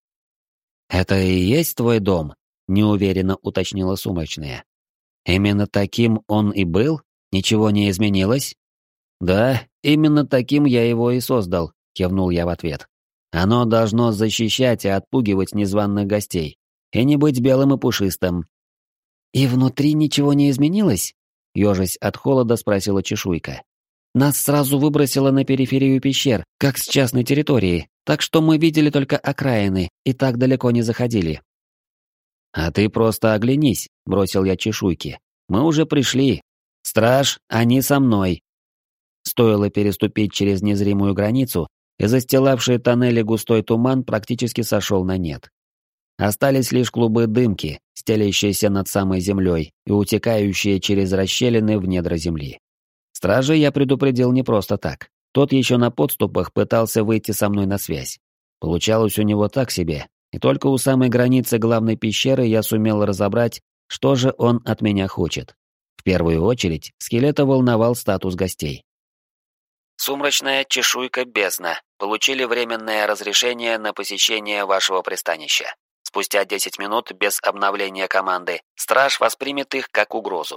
«Это и есть твой дом?» — неуверенно уточнила Сумрачная. «Именно таким он и был? Ничего не изменилось?» «Да, именно таким я его и создал», — кивнул я в ответ. «Оно должно защищать и отпугивать незваных гостей, и не быть белым и пушистым». «И внутри ничего не изменилось?» — ежась от холода спросила Чешуйка. «Нас сразу выбросило на периферию пещер, как с частной территории, так что мы видели только окраины и так далеко не заходили». «А ты просто оглянись», — бросил я Чешуйке. «Мы уже пришли. Страж, они со мной». Стоило переступить через незримую границу, и застилавший тоннели густой туман практически сошел на нет. Остались лишь клубы дымки, стелящиеся над самой землей и утекающие через расщелины в недра земли. Стража я предупредил не просто так. Тот еще на подступах пытался выйти со мной на связь. Получалось у него так себе, и только у самой границы главной пещеры я сумел разобрать, что же он от меня хочет. В первую очередь скелета волновал статус гостей. Сумрачная чешуйка бездна. Получили временное разрешение на посещение вашего пристанища. Спустя десять минут без обновления команды страж воспримет их как угрозу.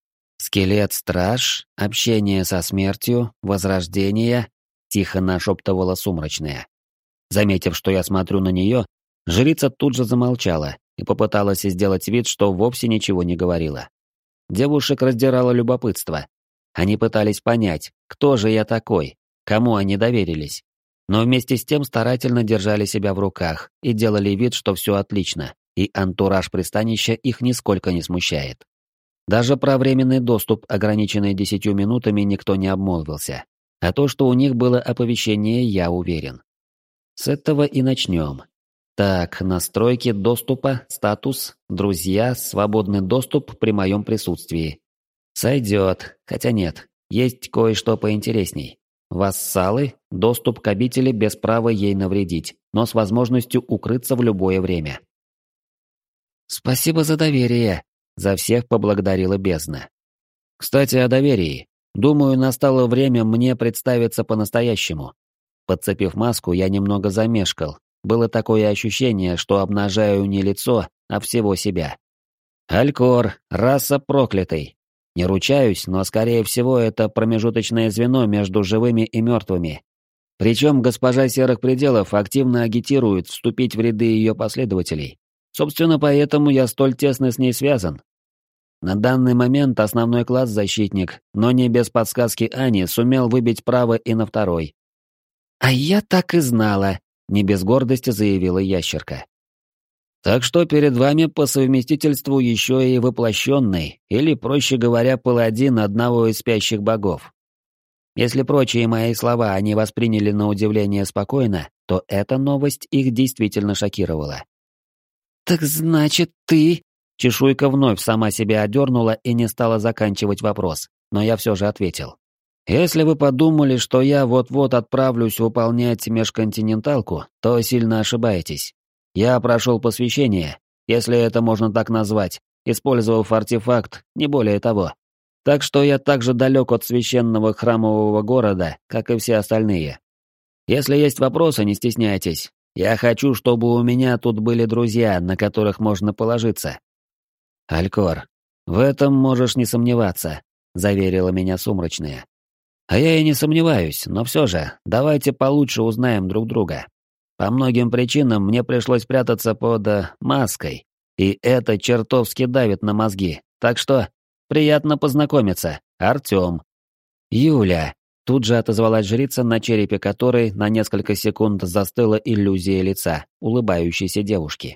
«Скелет-страж, общение со смертью, возрождение», — тихо нашептывала Сумрачная. Заметив, что я смотрю на нее, жрица тут же замолчала и попыталась сделать вид, что вовсе ничего не говорила. Девушек раздирало любопытство. Они пытались понять, кто же я такой, кому они доверились. Но вместе с тем старательно держали себя в руках и делали вид, что все отлично, и антураж пристанища их нисколько не смущает. Даже про временный доступ, ограниченный десятью минутами, никто не обмолвился. А то, что у них было оповещение, я уверен. С этого и начнем. Так, настройки доступа, статус, друзья, свободный доступ при моем присутствии. Сойдет, хотя нет, есть кое-что поинтересней. Вассалы, доступ к обители без права ей навредить, но с возможностью укрыться в любое время. «Спасибо за доверие», — за всех поблагодарила бездна. «Кстати, о доверии. Думаю, настало время мне представиться по-настоящему». Подцепив маску, я немного замешкал. Было такое ощущение, что обнажаю не лицо, а всего себя. Алькор, раса проклятый. Не ручаюсь, но, скорее всего, это промежуточное звено между живыми и мертвыми. Причем госпожа Серых Пределов активно агитирует вступить в ряды ее последователей. Собственно, поэтому я столь тесно с ней связан. На данный момент основной класс защитник, но не без подсказки Ани сумел выбить право и на второй. «А я так и знала», — не без гордости заявила ящерка. «Так что перед вами по совместительству еще и воплощенный, или, проще говоря, паладин одного из спящих богов. Если прочие мои слова они восприняли на удивление спокойно, то эта новость их действительно шокировала». «Так значит, ты...» Чешуйка вновь сама себя одернула и не стала заканчивать вопрос, но я все же ответил. «Если вы подумали, что я вот-вот отправлюсь выполнять межконтиненталку, то сильно ошибаетесь. Я прошел посвящение, если это можно так назвать, использовав артефакт, не более того. Так что я так же далек от священного храмового города, как и все остальные. Если есть вопросы, не стесняйтесь. Я хочу, чтобы у меня тут были друзья, на которых можно положиться». «Алькор, в этом можешь не сомневаться», — заверила меня Сумрачная. «А я и не сомневаюсь, но все же, давайте получше узнаем друг друга. По многим причинам мне пришлось прятаться под э, маской, и это чертовски давит на мозги, так что приятно познакомиться, Артем». «Юля», — тут же отозвалась жрица, на черепе которой на несколько секунд застыла иллюзия лица улыбающейся девушки.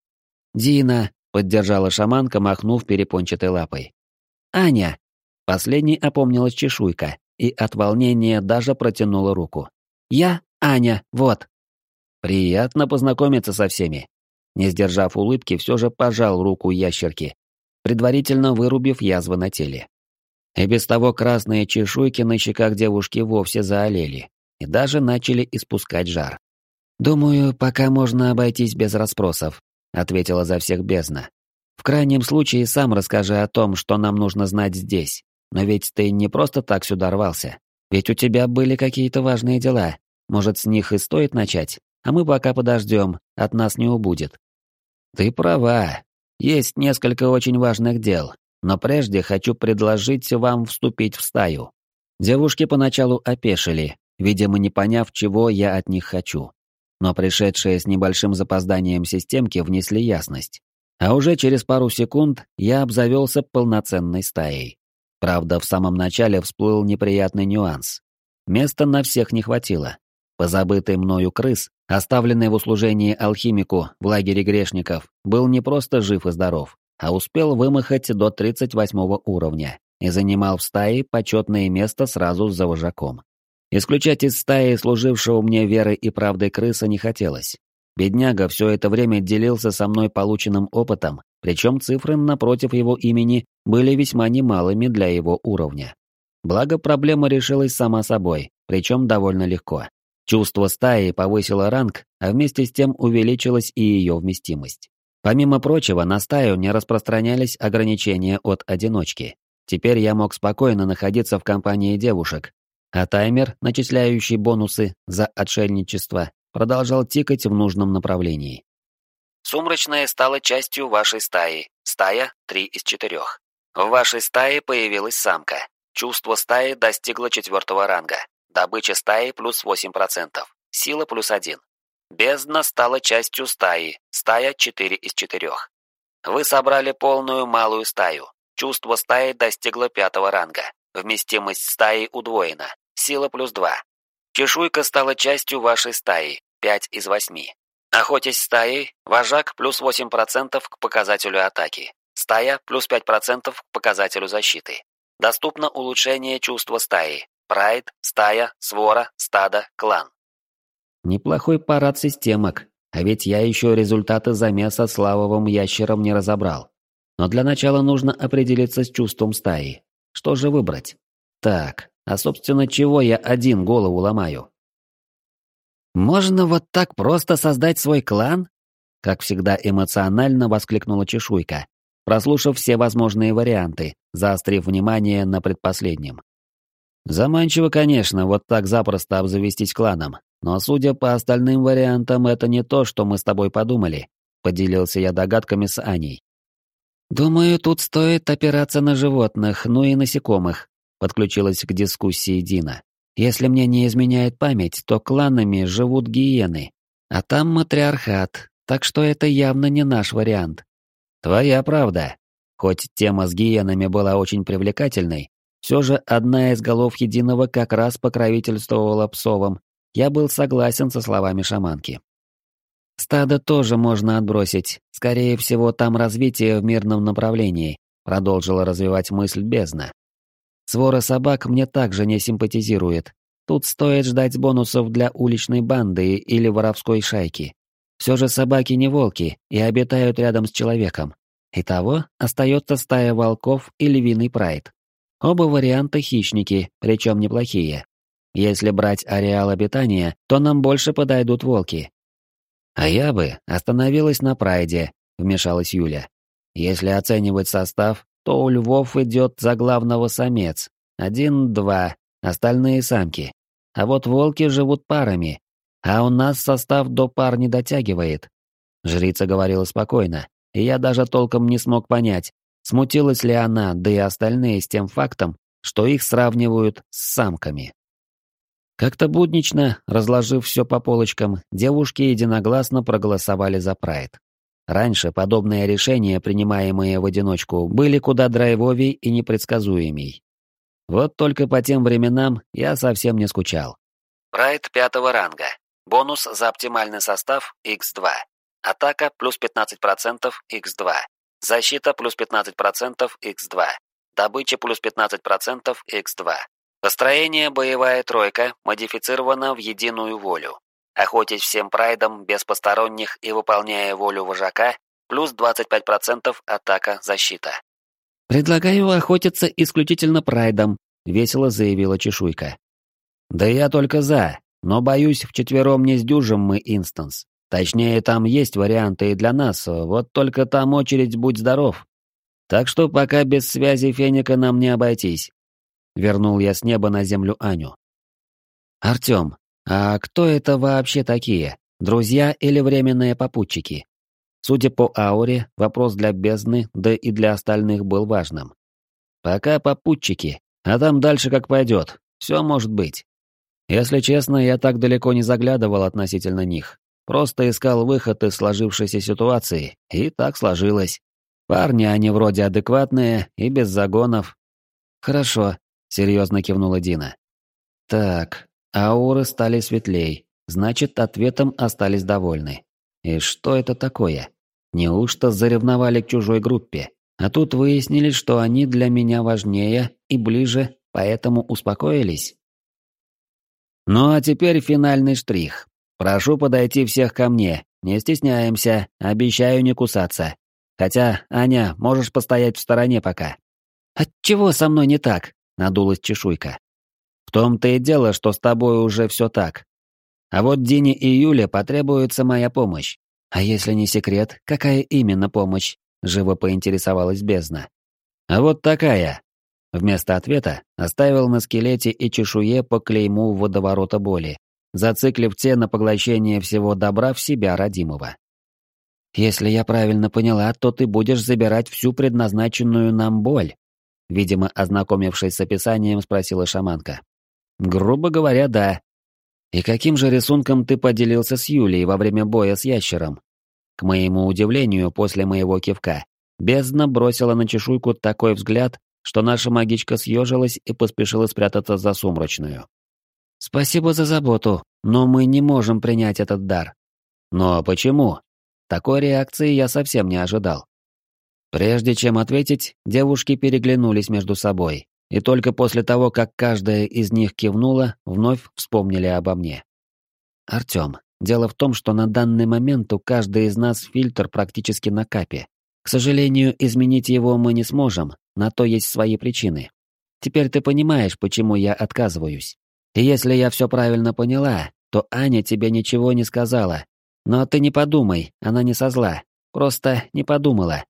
«Дина», — поддержала шаманка, махнув перепончатой лапой. «Аня!» — последней опомнилась чешуйка и от волнения даже протянула руку. «Я Аня, вот». «Приятно познакомиться со всеми». Не сдержав улыбки, все же пожал руку ящерки, предварительно вырубив язвы на теле. И без того красные чешуйки на щеках девушки вовсе заолели и даже начали испускать жар. «Думаю, пока можно обойтись без расспросов», — ответила за всех бездна. «В крайнем случае сам расскажи о том, что нам нужно знать здесь. Но ведь ты не просто так сюда рвался. Ведь у тебя были какие-то важные дела. Может, с них и стоит начать? А мы пока подождем, от нас не убудет». «Ты права. Есть несколько очень важных дел. Но прежде хочу предложить вам вступить в стаю». Девушки поначалу опешили, видимо, не поняв, чего я от них хочу. Но пришедшие с небольшим запозданием системки внесли ясность. А уже через пару секунд я обзавелся полноценной стаей. Правда, в самом начале всплыл неприятный нюанс. Места на всех не хватило. Позабытый мною крыс, оставленный в услужении алхимику в лагере грешников, был не просто жив и здоров, а успел вымахать до тридцать восьмого уровня и занимал в стае почетное место сразу за вожаком. Исключать из стаи служившего мне верой и правдой крыса не хотелось. Бедняга все это время делился со мной полученным опытом, причем цифры напротив его имени были весьма немалыми для его уровня. Благо, проблема решилась сама собой, причем довольно легко. Чувство стаи повысило ранг, а вместе с тем увеличилась и ее вместимость. Помимо прочего, на стаю не распространялись ограничения от одиночки. Теперь я мог спокойно находиться в компании девушек, а таймер, начисляющий бонусы за отшельничество, продолжал тикать в нужном направлении. Сумрачная стала частью вашей стаи. Стая три из четырех. В вашей стае появилась самка. Чувство стаи достигло четвертого ранга. Добыча стаи плюс восемь процентов. Сила плюс один. Бездна стала частью стаи. Стая четыре из четырех. Вы собрали полную малую стаю. Чувство стаи достигло пятого ранга. Вместимость стаи удвоена. Сила плюс два. Чешуйка стала частью вашей стаи. пять из восьми. Охотясь стаей, вожак плюс восемь процентов к показателю атаки. Стая плюс пять процентов к показателю защиты. Доступно улучшение чувства стаи. Прайд, стая, свора, стадо, клан. Неплохой парад системок, а ведь я еще результаты замеса с лавовым ящером не разобрал. Но для начала нужно определиться с чувством стаи. Что же выбрать? Так, а собственно чего я один голову ломаю? «Можно вот так просто создать свой клан?» как всегда эмоционально воскликнула чешуйка, прослушав все возможные варианты, заострив внимание на предпоследнем. Заманчиво, конечно, вот так запросто обзавестись кланом, но судя по остальным вариантам, это не то, что мы с тобой подумали, поделился я догадками с Аней. Думаю, тут стоит опираться на животных, ну и насекомых, подключилась к дискуссии Дина. Если мне не изменяет память, то кланами живут гиены, а там матриархат, так что это явно не наш вариант. Твоя правда. Хоть тема с гиенами была очень привлекательной, все же одна из голов единого как раз покровительствовала псовам. Я был согласен со словами шаманки. Стадо тоже можно отбросить. Скорее всего, там развитие в мирном направлении, продолжила развивать мысль бездна. Свора собак мне также не симпатизирует. Тут стоит ждать бонусов для уличной банды или воровской шайки. Все же собаки не волки и обитают рядом с человеком. Итого остается стая волков и львиный прайд. Оба варианта хищники, причем неплохие. Если брать ареал обитания, то нам больше подойдут волки. А я бы остановилась на прайде, вмешалась Юля. Если оценивать состав, то у львов идет за главного самец. Один-два, остальные самки. А вот волки живут парами. А у нас состав до пар не дотягивает. Жрица говорила спокойно, и я даже толком не смог понять, смутилась ли она, да и остальные с тем фактом, что их сравнивают с самками. Как-то буднично, разложив все по полочкам, девушки единогласно проголосовали за прайд. Раньше подобные решения, принимаемые в одиночку, были куда драйвовей и непредсказуемей. Вот только по тем временам я совсем не скучал. Прайд пятого ранга. Бонус за оптимальный состав икс два. Атака плюс пятнадцать процентов икс два. Защита плюс пятнадцать процентов икс два. Добыча плюс пятнадцать процентов икс два. Построение боевая тройка модифицировано в единую волю. Охотясь всем прайдом без посторонних и выполняя волю вожака, плюс двадцать пять процентов атака-защита. «Предлагаю охотиться исключительно прайдом», — весело заявила чешуйка. «Да я только за, но боюсь, вчетвером не сдюжим мы инстанс. Точнее, там есть варианты и для нас, вот только там очередь будь здоров. Так что пока без связи Феника нам не обойтись». Вернул я с неба на землю Аню. «Артем, а кто это вообще такие? Друзья или временные попутчики?» Судя по ауре, вопрос для бездны, да и для остальных был важным. «Пока попутчики, а там дальше как пойдет, все может быть. Если честно, я так далеко не заглядывал относительно них. Просто искал выход из сложившейся ситуации, и так сложилось. Парни они вроде адекватные и без загонов». «Хорошо», — серьезно кивнула Дина. «Так, ауры стали светлей, значит, ответом остались довольны. И что это такое? Неужто заревновали к чужой группе? А тут выяснили, что они для меня важнее и ближе, поэтому успокоились?» «Ну а теперь финальный штрих. Прошу подойти всех ко мне, не стесняемся, обещаю не кусаться. Хотя, Аня, можешь постоять в стороне пока». «Отчего со мной не так?» — надулась чешуйка. «В том-то и дело, что с тобой уже все так. А вот Дине и Юле потребуется моя помощь. А если не секрет, какая именно помощь?» — живо поинтересовалась бездна. «А вот такая». Вместо ответа оставил на скелете и чешуе по клейму водоворота боли, зациклив те на поглощение всего добра в себя родимого. «Если я правильно поняла, то ты будешь забирать всю предназначенную нам боль», видимо, ознакомившись с описанием, спросила шаманка. «Грубо говоря, да. И каким же рисунком ты поделился с Юлей во время боя с ящером?» К моему удивлению, после моего кивка, бездна бросила на чешуйку такой взгляд, что наша магичка съежилась и поспешила спрятаться за сумрачную. «Спасибо за заботу, но мы не можем принять этот дар». «Но почему?» Такой реакции я совсем не ожидал. Прежде чем ответить, девушки переглянулись между собой, и только после того, как каждая из них кивнула, вновь вспомнили обо мне. «Артем, дело в том, что на данный момент у каждой из нас фильтр практически на капе. К сожалению, изменить его мы не сможем, на то есть свои причины. Теперь ты понимаешь, почему я отказываюсь. И если я все правильно поняла, то Аня тебе ничего не сказала, Но ты не подумай, она не со зла. Просто не подумала.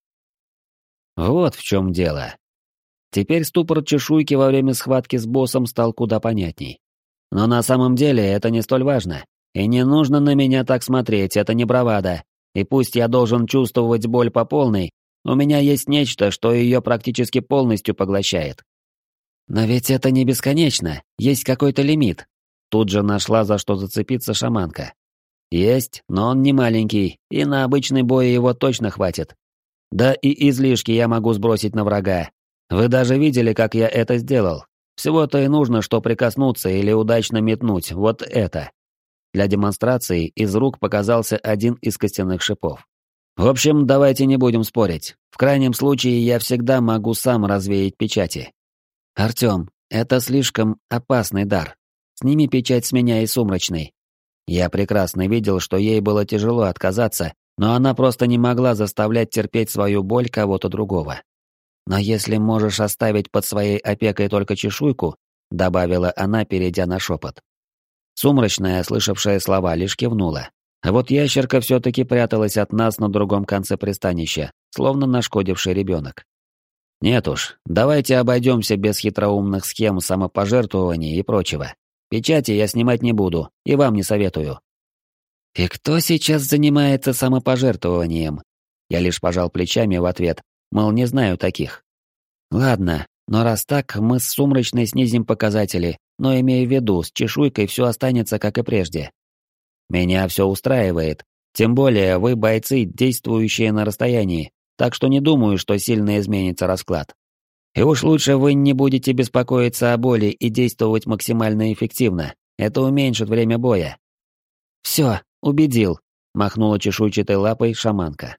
Вот в чем дело. Теперь ступор чешуйки во время схватки с боссом стал куда понятней. Но на самом деле это не столь важно. И не нужно на меня так смотреть, это не бравада. И пусть я должен чувствовать боль по полной, у меня есть нечто, что ее практически полностью поглощает. Но ведь это не бесконечно, есть какой-то лимит. Тут же нашла, за что зацепиться шаманка. Есть, но он не маленький, и на обычный бой его точно хватит. Да и излишки я могу сбросить на врага. Вы даже видели, как я это сделал. Всего-то и нужно, что прикоснуться или удачно метнуть вот это. Для демонстрации из рук показался один из костяных шипов. В общем, давайте не будем спорить. В крайнем случае я всегда могу сам развеять печати. Артём, это слишком опасный дар. Сними печать с меня и Сумрачной. Я прекрасно видел, что ей было тяжело отказаться, но она просто не могла заставлять терпеть свою боль кого-то другого. Но если можешь оставить под своей опекой только чешуйку, добавила она, перейдя на шепот. Сумрачная, слышавшая слова, лишь кивнула. А вот ящерка все-таки пряталась от нас на другом конце пристанища, словно нашкодивший ребенок. Нет уж, давайте обойдемся без хитроумных схем самопожертвования и прочего. Печати я снимать не буду, и вам не советую. И кто сейчас занимается самопожертвованием? Я лишь пожал плечами в ответ, мол, не знаю таких. Ладно, но раз так, мы с Сумрачной снизим показатели, но имея в виду, с чешуйкой все останется как и прежде. Меня все устраивает, тем более вы бойцы, действующие на расстоянии, так что не думаю, что сильно изменится расклад. И уж лучше вы не будете беспокоиться о боли и действовать максимально эффективно, это уменьшит время боя. Все, убедил, махнула чешуйчатой лапой шаманка.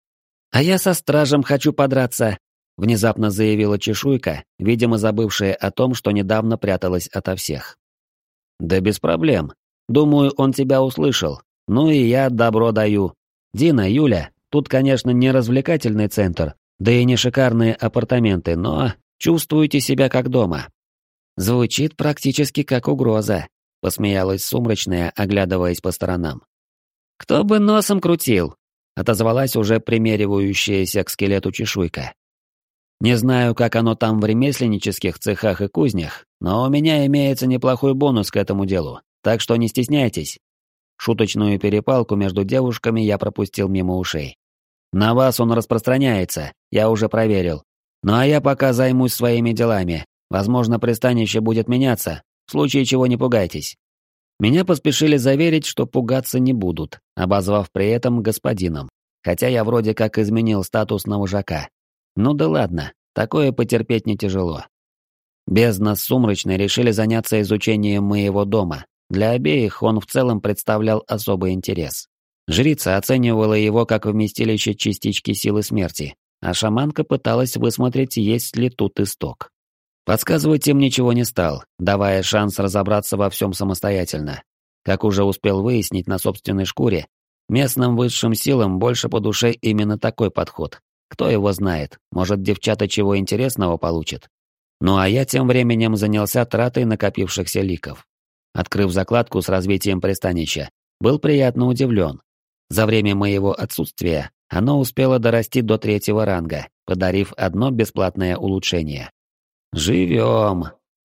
А я со стражем хочу подраться, внезапно заявила чешуйка, видимо забывшая о том, что недавно пряталась ото всех. Да без проблем. Думаю, он тебя услышал. Ну и я добро даю. Дина, Юля, тут, конечно, не развлекательный центр, да и не шикарные апартаменты, но чувствуете себя как дома. Звучит практически как угроза, посмеялась Сумрачная, оглядываясь по сторонам. Кто бы носом крутил, отозвалась уже примеривающаяся к скелету чешуйка. Не знаю, как оно там в ремесленнических цехах и кузнях, но у меня имеется неплохой бонус к этому делу, так что не стесняйтесь. Шуточную перепалку между девушками я пропустил мимо ушей. На вас он распространяется, я уже проверил. Ну а я пока займусь своими делами. Возможно, пристанище будет меняться, в случае чего не пугайтесь. Меня поспешили заверить, что пугаться не будут, обозвав при этом господином, хотя я вроде как изменил статус на вожака. Ну да ладно, такое потерпеть не тяжело. Бездна с Сумрачной решили заняться изучением моего дома. Для обеих он в целом представлял особый интерес. Жрица оценивала его как вместилище частички силы смерти, а шаманка пыталась высмотреть, есть ли тут исток. Подсказывать им ничего не стал, давая шанс разобраться во всем самостоятельно. Как уже успел выяснить на собственной шкуре, местным высшим силам больше по душе именно такой подход. Кто его знает, может, девчата чего интересного получат. Ну а я тем временем занялся тратой накопившихся ликов. Открыв закладку с развитием пристанища, был приятно удивлен. За время моего отсутствия оно успело дорасти до третьего ранга, подарив одно бесплатное улучшение. Живем!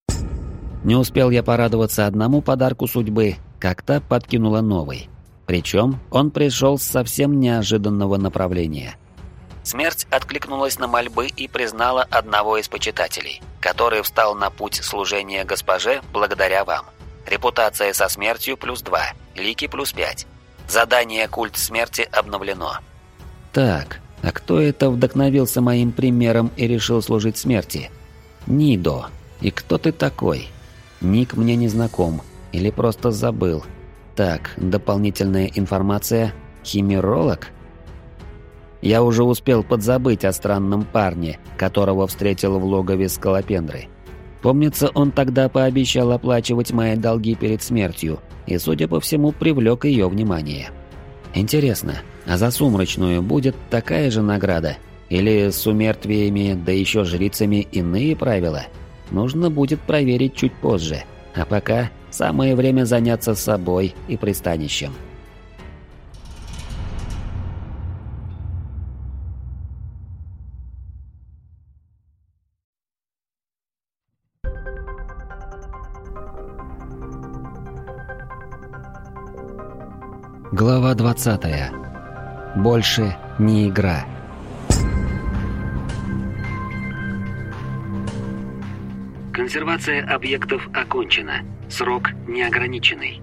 Не успел я порадоваться одному подарку судьбы, как та подкинула новый. Причем он пришел с совсем неожиданного направления. Смерть откликнулась на мольбы и признала одного из почитателей, который встал на путь служения госпоже благодаря вам. Репутация со смертью плюс два, лики плюс пять. Задание «Культ смерти» обновлено. Так, а кто это вдохновился моим примером и решил служить смерти? Нидо. И кто ты такой? Ник мне не знаком. Или просто забыл. Так, дополнительная информация. Химеролог? Я уже успел подзабыть о странном парне, которого встретил в логове Скалопендры. Помнится, он тогда пообещал оплачивать мои долги перед смертью, и, судя по всему, привлек ее внимание. Интересно, а за Сумрачную будет такая же награда? Или с умертвиями, да еще жрицами иные правила? Нужно будет проверить чуть позже, а пока самое время заняться собой и пристанищем. Глава двадцатая. Больше не игра. Консервация объектов окончена. Срок неограниченный.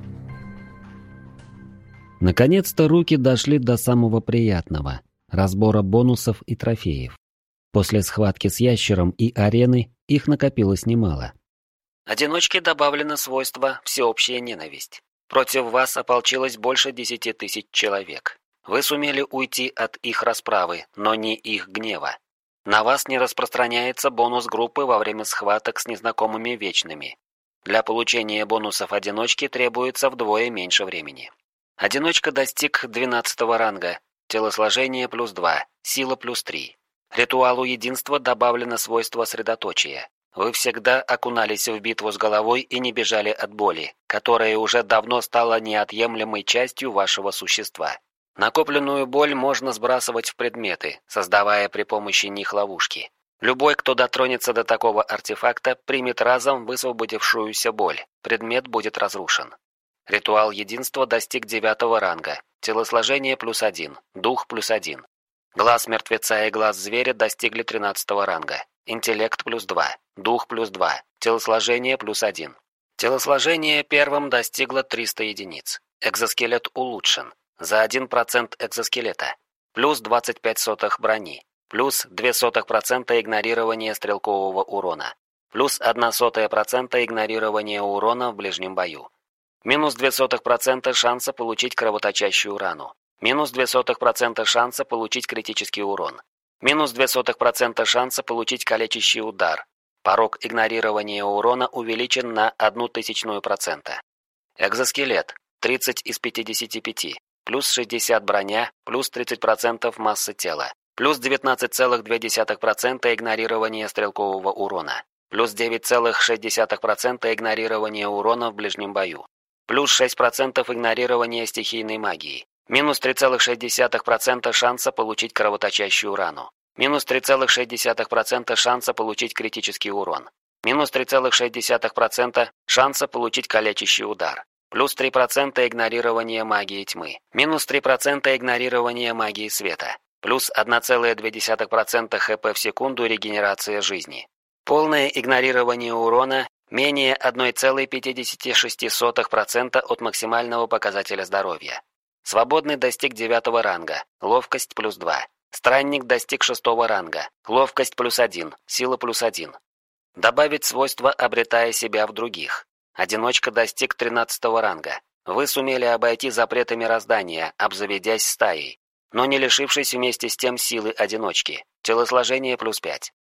Наконец-то руки дошли до самого приятного – разбора бонусов и трофеев. После схватки с ящером и арены их накопилось немало. Одиночке добавлено свойство «всеобщая ненависть». Против вас ополчилось больше десяти тысяч человек. Вы сумели уйти от их расправы, но не их гнева. На вас не распространяется бонус группы во время схваток с незнакомыми вечными. Для получения бонусов одиночки требуется вдвое меньше времени. Одиночка достиг двенадцатого ранга, телосложение плюс два, сила плюс три. Ритуалу единства добавлено свойство средоточия. Вы всегда окунались в битву с головой и не бежали от боли, которая уже давно стала неотъемлемой частью вашего существа. Накопленную боль можно сбрасывать в предметы, создавая при помощи них ловушки. Любой, кто дотронется до такого артефакта, примет разом высвободившуюся боль. Предмет будет разрушен. Ритуал единства достиг девятого ранга. Телосложение плюс один, дух плюс один. Глаз мертвеца и глаз зверя достигли тринадцатого ранга. Интеллект плюс два, дух плюс два, телосложение плюс один. Телосложение первым достигло триста единиц. Экзоскелет улучшен. За один процент экзоскелета. Плюс двадцать пять сотых брони. Плюс два сотых процента игнорирования стрелкового урона. Плюс одна сотая процента игнорирования урона в ближнем бою. Минус два сотых процента шанса получить кровоточащую рану. Минус два сотых процента шанса получить критический урон. Минус два сотых процента шанса получить калечащий удар. Порог игнорирования урона увеличен на одну тысячную процента. Экзоскелет тридцать из пятидесяти пяти. Плюс шестьдесят броня, плюс тридцать процентов массы тела. Плюс девятнадцать целых две десятых процента игнорирования стрелкового урона. Плюс девять целых шесть десятых процента игнорирования урона в ближнем бою. Плюс шесть процентов игнорирования стихийной магии. Минус три целых шесть десятых процента шанса получить кровоточащую рану. Минус три целых шесть десятых процента шанса получить критический урон. Минус три целых шесть десятых процента шанса получить калечащий удар. Плюс три процента игнорирования магии тьмы. Минус три процента игнорирования магии света. Плюс одна целая две десятых процента хп в секунду регенерация жизни. Полное игнорирование урона менее одна целая пятьдесят шесть сотых процента от максимального показателя здоровья. Свободный достиг девятого ранга, ловкость плюс два. Странник достиг шестого ранга, ловкость плюс один, сила плюс один. Добавить свойства, обретая себя в других. Одиночка достиг тринадцатого ранга. Вы сумели обойти запреты мироздания, обзаведясь стаей, но не лишившись вместе с тем силы одиночки. Телосложение плюс пять.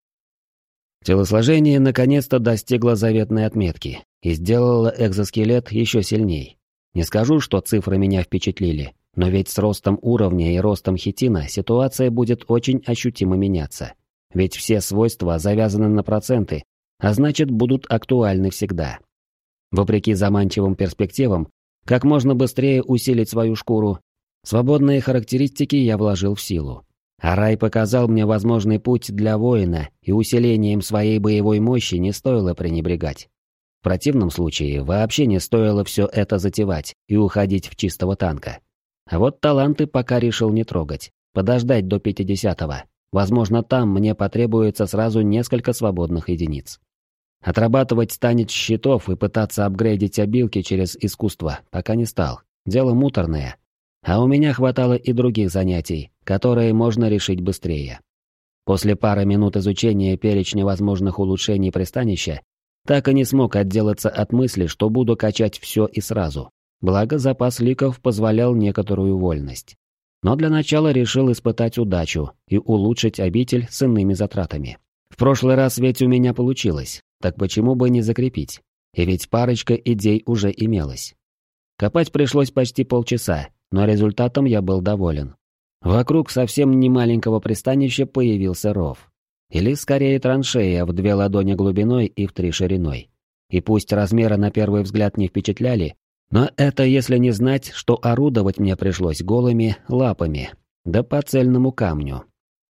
Телосложение наконец-то достигло заветной отметки и сделало экзоскелет еще сильней. Не скажу, что цифры меня впечатлили, но ведь с ростом уровня и ростом хитина ситуация будет очень ощутимо меняться. Ведь все свойства завязаны на проценты, а значит будут актуальны всегда. Вопреки заманчивым перспективам, как можно быстрее усилить свою шкуру, свободные характеристики я вложил в силу. А рай показал мне возможный путь для воина, и усилением своей боевой мощи не стоило пренебрегать. В противном случае вообще не стоило все это затевать и уходить в чистого танка. А вот таланты пока решил не трогать, подождать до пятидесятого. Возможно, там мне потребуется сразу несколько свободных единиц. Отрабатывать танец щитов и пытаться апгрейдить обилки через искусство пока не стал. Дело муторное. А у меня хватало и других занятий, которые можно решить быстрее. После пары минут изучения перечня возможных улучшений пристанища, так и не смог отделаться от мысли, что буду качать все и сразу. Благо, запас ликов позволял некоторую вольность. Но для начала решил испытать удачу и улучшить обитель с иными затратами. В прошлый раз ведь у меня получилось, так почему бы не закрепить? И ведь парочка идей уже имелась. Копать пришлось почти полчаса, но результатом я был доволен. Вокруг совсем не маленького пристанища появился ров. Или скорее траншея в две ладони глубиной и в три шириной. И пусть размеры на первый взгляд не впечатляли, но это если не знать, что орудовать мне пришлось голыми лапами, да по цельному камню.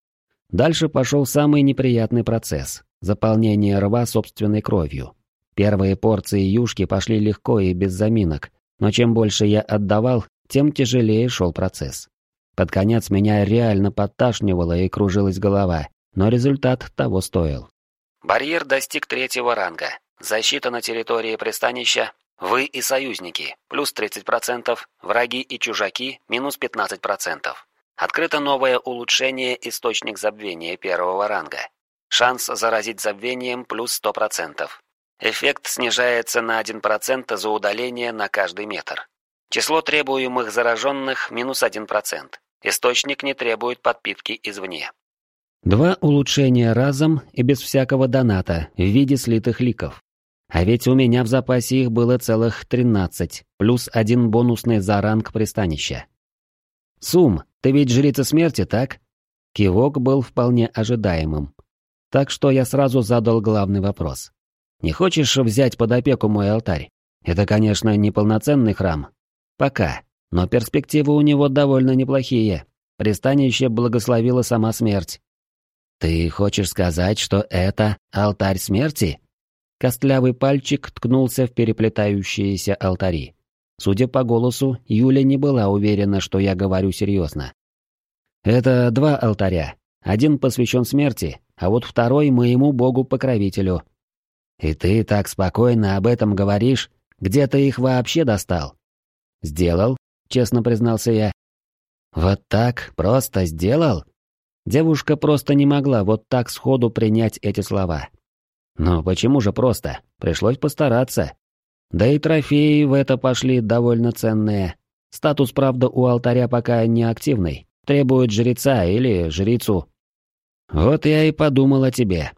Дальше пошел самый неприятный процесс – заполнение рва собственной кровью. Первые порции юшки пошли легко и без заминок, но чем больше я отдавал, тем тяжелее шел процесс. Под конец меня реально подташнивало и кружилась голова, но результат того стоил. Барьер достиг третьего ранга. Защита на территории пристанища. Вы и союзники, плюс тридцать процентов, враги и чужаки, минус пятнадцать процентов. Открыто новое улучшение «Источник забвения» первого ранга. Шанс заразить забвением плюс сто процентов. Эффект снижается на один процент за удаление на каждый метр. Число требуемых зараженных минус один процент. Источник не требует подпитки извне. Два улучшения разом и без всякого доната в виде слитых ликов. А ведь у меня в запасе их было целых тринадцать, плюс один бонусный за ранг пристанища. «Сум, ты ведь жрица смерти, так?» Кивок был вполне ожидаемым. Так что я сразу задал главный вопрос. «Не хочешь взять под опеку мой алтарь? Это, конечно, не полноценный храм. Пока, но перспективы у него довольно неплохие. Пристанище благословила сама смерть». «Ты хочешь сказать, что это алтарь смерти?» Костлявый пальчик ткнулся в переплетающиеся алтари. Судя по голосу, Юля не была уверена, что я говорю серьезно. «Это два алтаря. Один посвящен смерти, а вот второй моему богу-покровителю». «И ты так спокойно об этом говоришь? Где ты их вообще достал?» «Сделал», — честно признался я. «Вот так просто сделал?» Девушка просто не могла вот так сходу принять эти слова. «Ну почему же просто? Пришлось постараться. Да и трофеи в это пошли довольно ценные. Статус, правда, у алтаря пока не активный. Требует жреца или жрицу». «Вот я и подумал о тебе».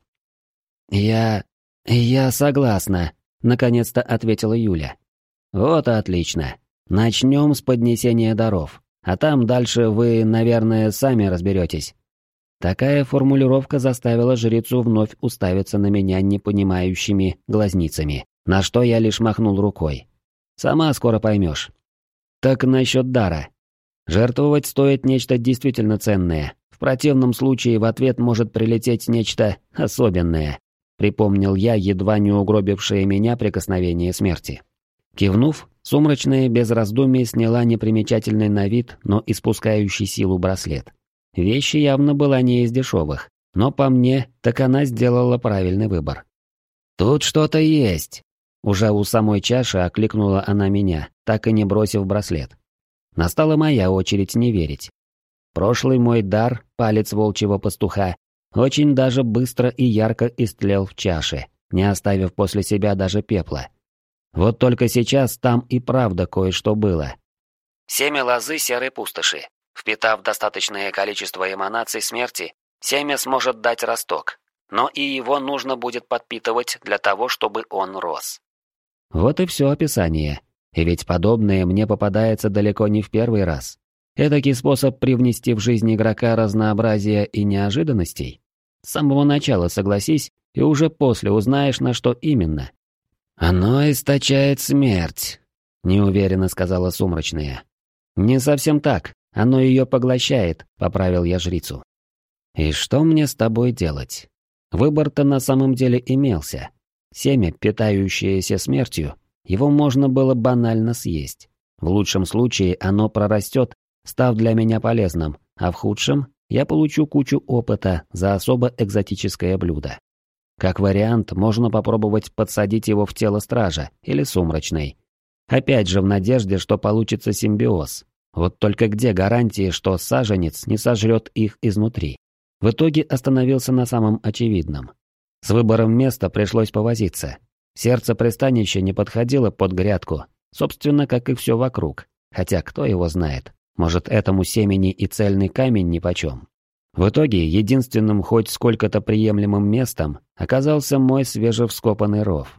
«Я... я согласна», — наконец-то ответила Юля. «Вот и отлично. Начнем с поднесения даров. А там дальше вы, наверное, сами разберетесь». Такая формулировка заставила жрицу вновь уставиться на меня непонимающими глазницами, на что я лишь махнул рукой. «Сама скоро поймешь». «Так насчет дара. Жертвовать стоит нечто действительно ценное. В противном случае в ответ может прилететь нечто особенное», припомнил я едва не угробившее меня прикосновение смерти. Кивнув, сумрачная без раздумий сняла непримечательный на вид, но испускающий силу браслет. Вещь явно была не из дешевых, но по мне, так она сделала правильный выбор. «Тут что-то есть!» Уже у самой чаши окликнула она меня, так и не бросив браслет. Настала моя очередь не верить. Прошлый мой дар, палец волчьего пастуха, очень даже быстро и ярко истлел в чаше, не оставив после себя даже пепла. Вот только сейчас там и правда кое-что было. Семя лозы серой пустоши. Впитав достаточное количество эманаций смерти, семя сможет дать росток, но и его нужно будет подпитывать для того, чтобы он рос. Вот и все описание. И ведь подобное мне попадается далеко не в первый раз. Эдакий способ привнести в жизнь игрока разнообразия и неожиданностей. С самого начала согласись, и уже после узнаешь, на что именно. «Оно источает смерть», — неуверенно сказала сумрачная. «Не совсем так. Оно ее поглощает», — поправил я жрицу. «И что мне с тобой делать? Выбор-то на самом деле имелся. Семя, питающееся смертью, его можно было банально съесть. В лучшем случае оно прорастет, став для меня полезным, а в худшем я получу кучу опыта за особо экзотическое блюдо. Как вариант, можно попробовать подсадить его в тело стража или сумрачной. Опять же в надежде, что получится симбиоз. Вот только где гарантии, что саженец не сожрет их изнутри? В итоге остановился на самом очевидном. С выбором места пришлось повозиться. Сердце пристанища не подходило под грядку, собственно, как и все вокруг. Хотя кто его знает, может этому семени и цельный камень нипочем. В итоге единственным хоть сколько-то приемлемым местом оказался мой свежевскопанный ров.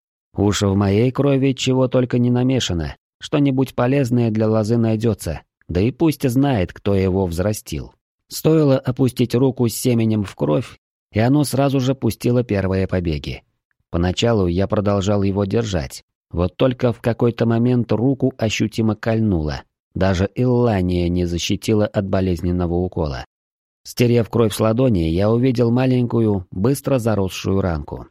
Уж в моей крови чего только не намешано. Что-нибудь полезное для лозы найдется, да и пусть знает, кто его взрастил. Стоило опустить руку с семенем в кровь, и оно сразу же пустило первые побеги. Поначалу я продолжал его держать, вот только в какой-то момент руку ощутимо кольнуло, даже Иллания не защитила от болезненного укола. Стерев кровь с ладони, я увидел маленькую, быстро заросшую ранку.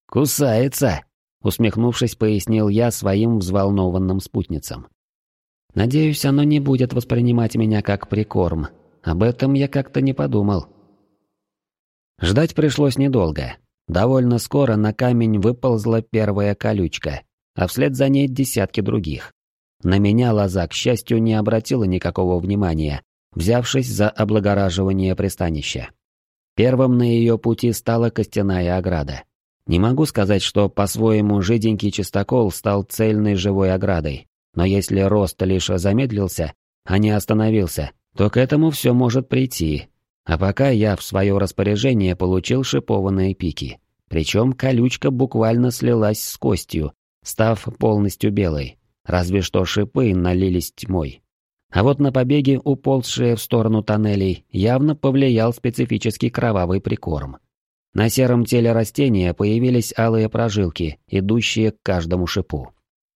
«Кусается!» — усмехнувшись, пояснил я своим взволнованным спутницам. Надеюсь, оно не будет воспринимать меня как прикорм. Об этом я как-то не подумал. Ждать пришлось недолго. Довольно скоро на камень выползла первая колючка, а вслед за ней десятки других. На меня лоза, к счастью, не обратила никакого внимания, взявшись за облагораживание пристанища. Первым на ее пути стала костяная ограда. Не могу сказать, что по-своему жиденький чистокол стал цельной живой оградой, но если рост лишь замедлился, а не остановился, то к этому все может прийти. А пока я в свое распоряжение получил шипованные пики. Причем колючка буквально слилась с костью, став полностью белой. Разве что шипы налились тьмой. А вот на побеги, уползшие в сторону тоннелей, явно повлиял специфический кровавый прикорм. На сером теле растения появились алые прожилки, идущие к каждому шипу.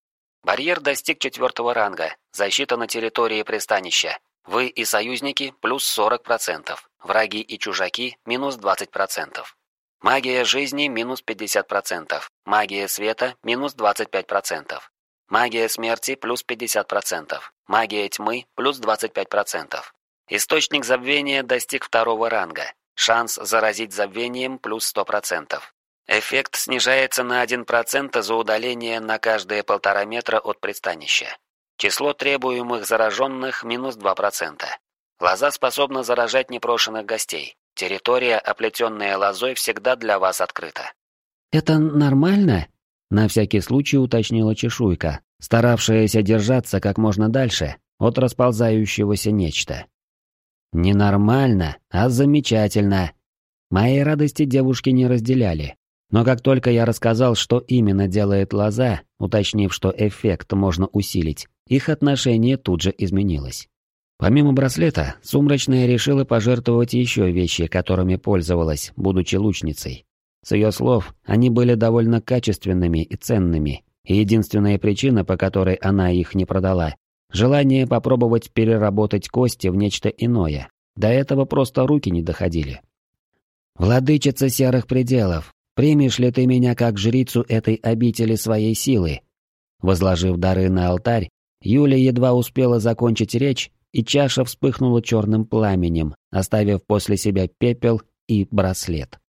Барьер достиг четвертого ранга. Защита на территории пристанища. Вы и союзники плюс сорок процентов. Враги и чужаки минус двадцать процентов. Магия жизни минус пятьдесят процентов. Магия света минус двадцать пять процентов. Магия смерти плюс пятьдесят процентов. Магия тьмы плюс двадцать пять процентов. Источник забвения достиг второго ранга. Шанс заразить забвением плюс сто процентов. Эффект снижается на один процент за удаление на каждые полтора метра от пристанища. Число требуемых зараженных минус два процента. Лоза способна заражать непрошенных гостей. Территория, оплетенная лозой, всегда для вас открыта. «Это нормально?» — на всякий случай уточнила чешуйка, старавшаяся держаться как можно дальше от расползающегося нечто. «Не нормально, а замечательно». Моей радости девушки не разделяли. Но как только я рассказал, что именно делает лоза, уточнив, что эффект можно усилить, их отношение тут же изменилось. Помимо браслета, Сумрачная решила пожертвовать еще вещи, которыми пользовалась, будучи лучницей. С ее слов, они были довольно качественными и ценными, и единственная причина, по которой она их не продала – желание попробовать переработать кости в нечто иное. До этого просто руки не доходили. «Владычица серых пределов, примешь ли ты меня как жрицу этой обители своей силы?» Возложив дары на алтарь, Юля едва успела закончить речь, и чаша вспыхнула черным пламенем, оставив после себя пепел и браслет.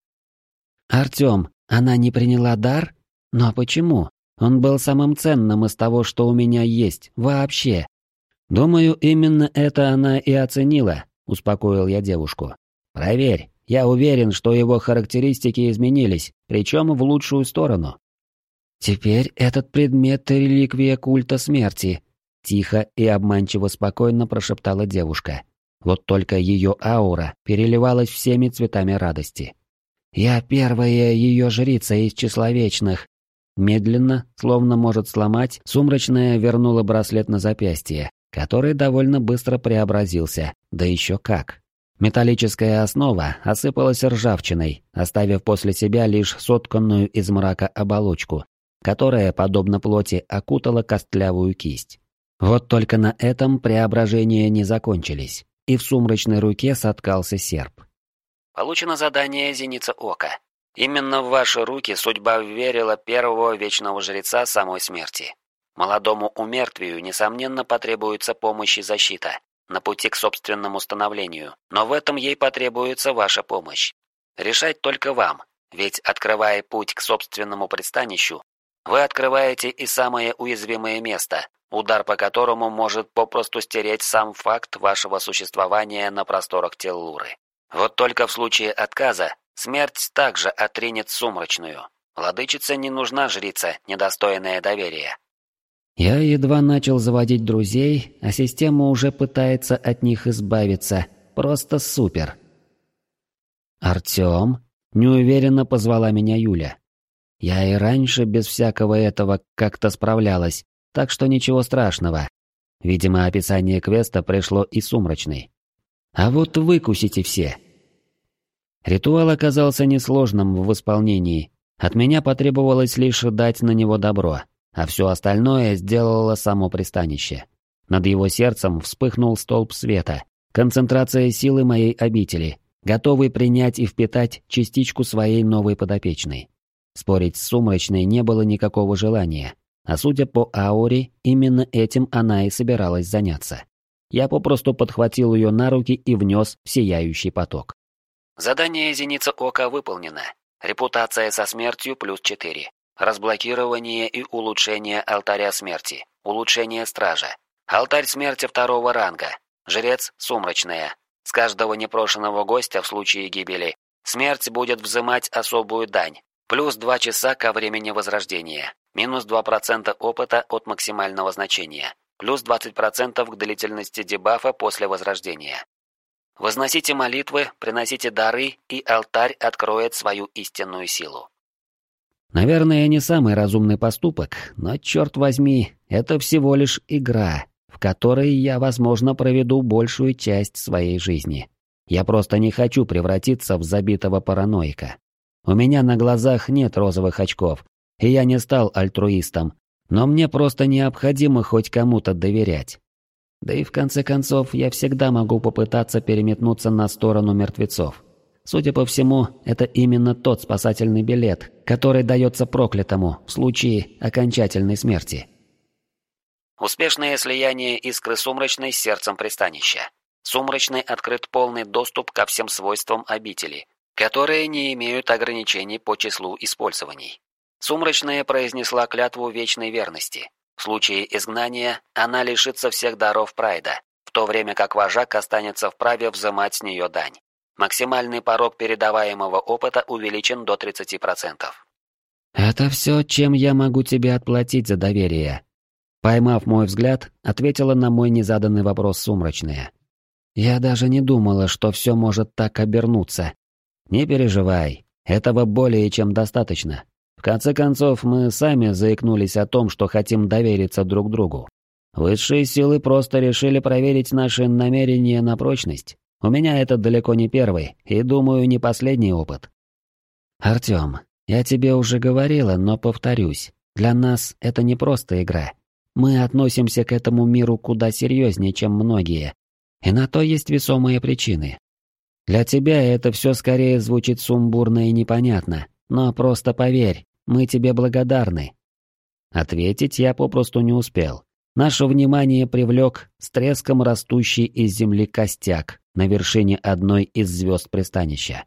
«Артем, она не приняла дар? Но почему? Он был самым ценным из того, что у меня есть, вообще». «Думаю, именно это она и оценила», — успокоил я девушку. «Проверь, я уверен, что его характеристики изменились, причем в лучшую сторону». «Теперь этот предмет — реликвия культа смерти», — тихо и обманчиво спокойно прошептала девушка. Вот только ее аура переливалась всеми цветами радости. «Я первая ее жрица из числа вечных». Медленно, словно может сломать, Сумрачная вернула браслет на запястье, который довольно быстро преобразился, да еще как. Металлическая основа осыпалась ржавчиной, оставив после себя лишь сотканную из мрака оболочку, которая, подобно плоти, окутала костлявую кисть. Вот только на этом преображения не закончились, и в сумрачной руке соткался серп. Получено задание «Зеница Ока». Именно в ваши руки судьба вверила первого вечного жреца самой смерти. Молодому умертвию, несомненно, потребуется помощь и защита на пути к собственному становлению, но в этом ей потребуется ваша помощь. Решать только вам, ведь, открывая путь к собственному пристанищу, вы открываете и самое уязвимое место, удар по которому может попросту стереть сам факт вашего существования на просторах Теллуры. Вот только в случае отказа смерть также отринет Сумрачную. Владычице не нужна жрица, недостойная доверия. Я едва начал заводить друзей, а система уже пытается от них избавиться. Просто супер. «Артём?» — неуверенно позвала меня Юля. Я и раньше без всякого этого как-то справлялась, так что ничего страшного. Видимо, описание квеста пришло и Сумрачной. А вот выкусите все. Ритуал оказался несложным в исполнении. От меня потребовалось лишь дать на него добро, а все остальное сделало само пристанище. Над его сердцем вспыхнул столб света, концентрация силы моей обители, готовый принять и впитать частичку своей новой подопечной. Спорить с Сумрачной не было никакого желания. А судя по ауре, именно этим она и собиралась заняться. Я попросту подхватил ее на руки и внес в сияющий поток. Задание «Зеница Ока» выполнено. Репутация со смертью плюс четыре. Разблокирование и улучшение алтаря смерти. Улучшение стража. Алтарь смерти второго ранга. Жрец сумрачная. С каждого непрошенного гостя в случае гибели смерть будет взимать особую дань. Плюс два часа ко времени возрождения. Минус два процента опыта от максимального значения. Плюс двадцать процентов к длительности дебафа после возрождения. Возносите молитвы, приносите дары, и алтарь откроет свою истинную силу. Наверное, не самый разумный поступок, но, черт возьми, это всего лишь игра, в которой я, возможно, проведу большую часть своей жизни. Я просто не хочу превратиться в забитого параноика. У меня на глазах нет розовых очков, и я не стал альтруистом, но мне просто необходимо хоть кому-то доверять. Да и в конце концов, я всегда могу попытаться переметнуться на сторону мертвецов. Судя по всему, это именно тот спасательный билет, который дается проклятому в случае окончательной смерти. Успешное слияние искры сумрачной с сердцем пристанища. Сумрачной открыт полный доступ ко всем свойствам обители, которые не имеют ограничений по числу использований. Сумрачная произнесла клятву вечной верности. В случае изгнания она лишится всех даров прайда, в то время как вожак останется вправе взимать с нее дань. Максимальный порог передаваемого опыта увеличен до тридцати процентов. «Это все, чем я могу тебе отплатить за доверие?» Поймав мой взгляд, ответила на мой незаданный вопрос сумрачная. «Я даже не думала, что все может так обернуться. Не переживай, этого более чем достаточно. В конце концов, мы сами заикнулись о том, что хотим довериться друг другу. Высшие силы просто решили проверить наши намерения на прочность. У меня это далеко не первый и, думаю, не последний опыт. Артём, я тебе уже говорила, но повторюсь, для нас это не просто игра. Мы относимся к этому миру куда серьезнее, чем многие. И на то есть весомые причины. Для тебя это все скорее звучит сумбурно и непонятно, но просто поверь, мы тебе благодарны. Ответить я попросту не успел. Наше внимание привлек с треском растущий из земли костяк на вершине одной из звезд пристанища.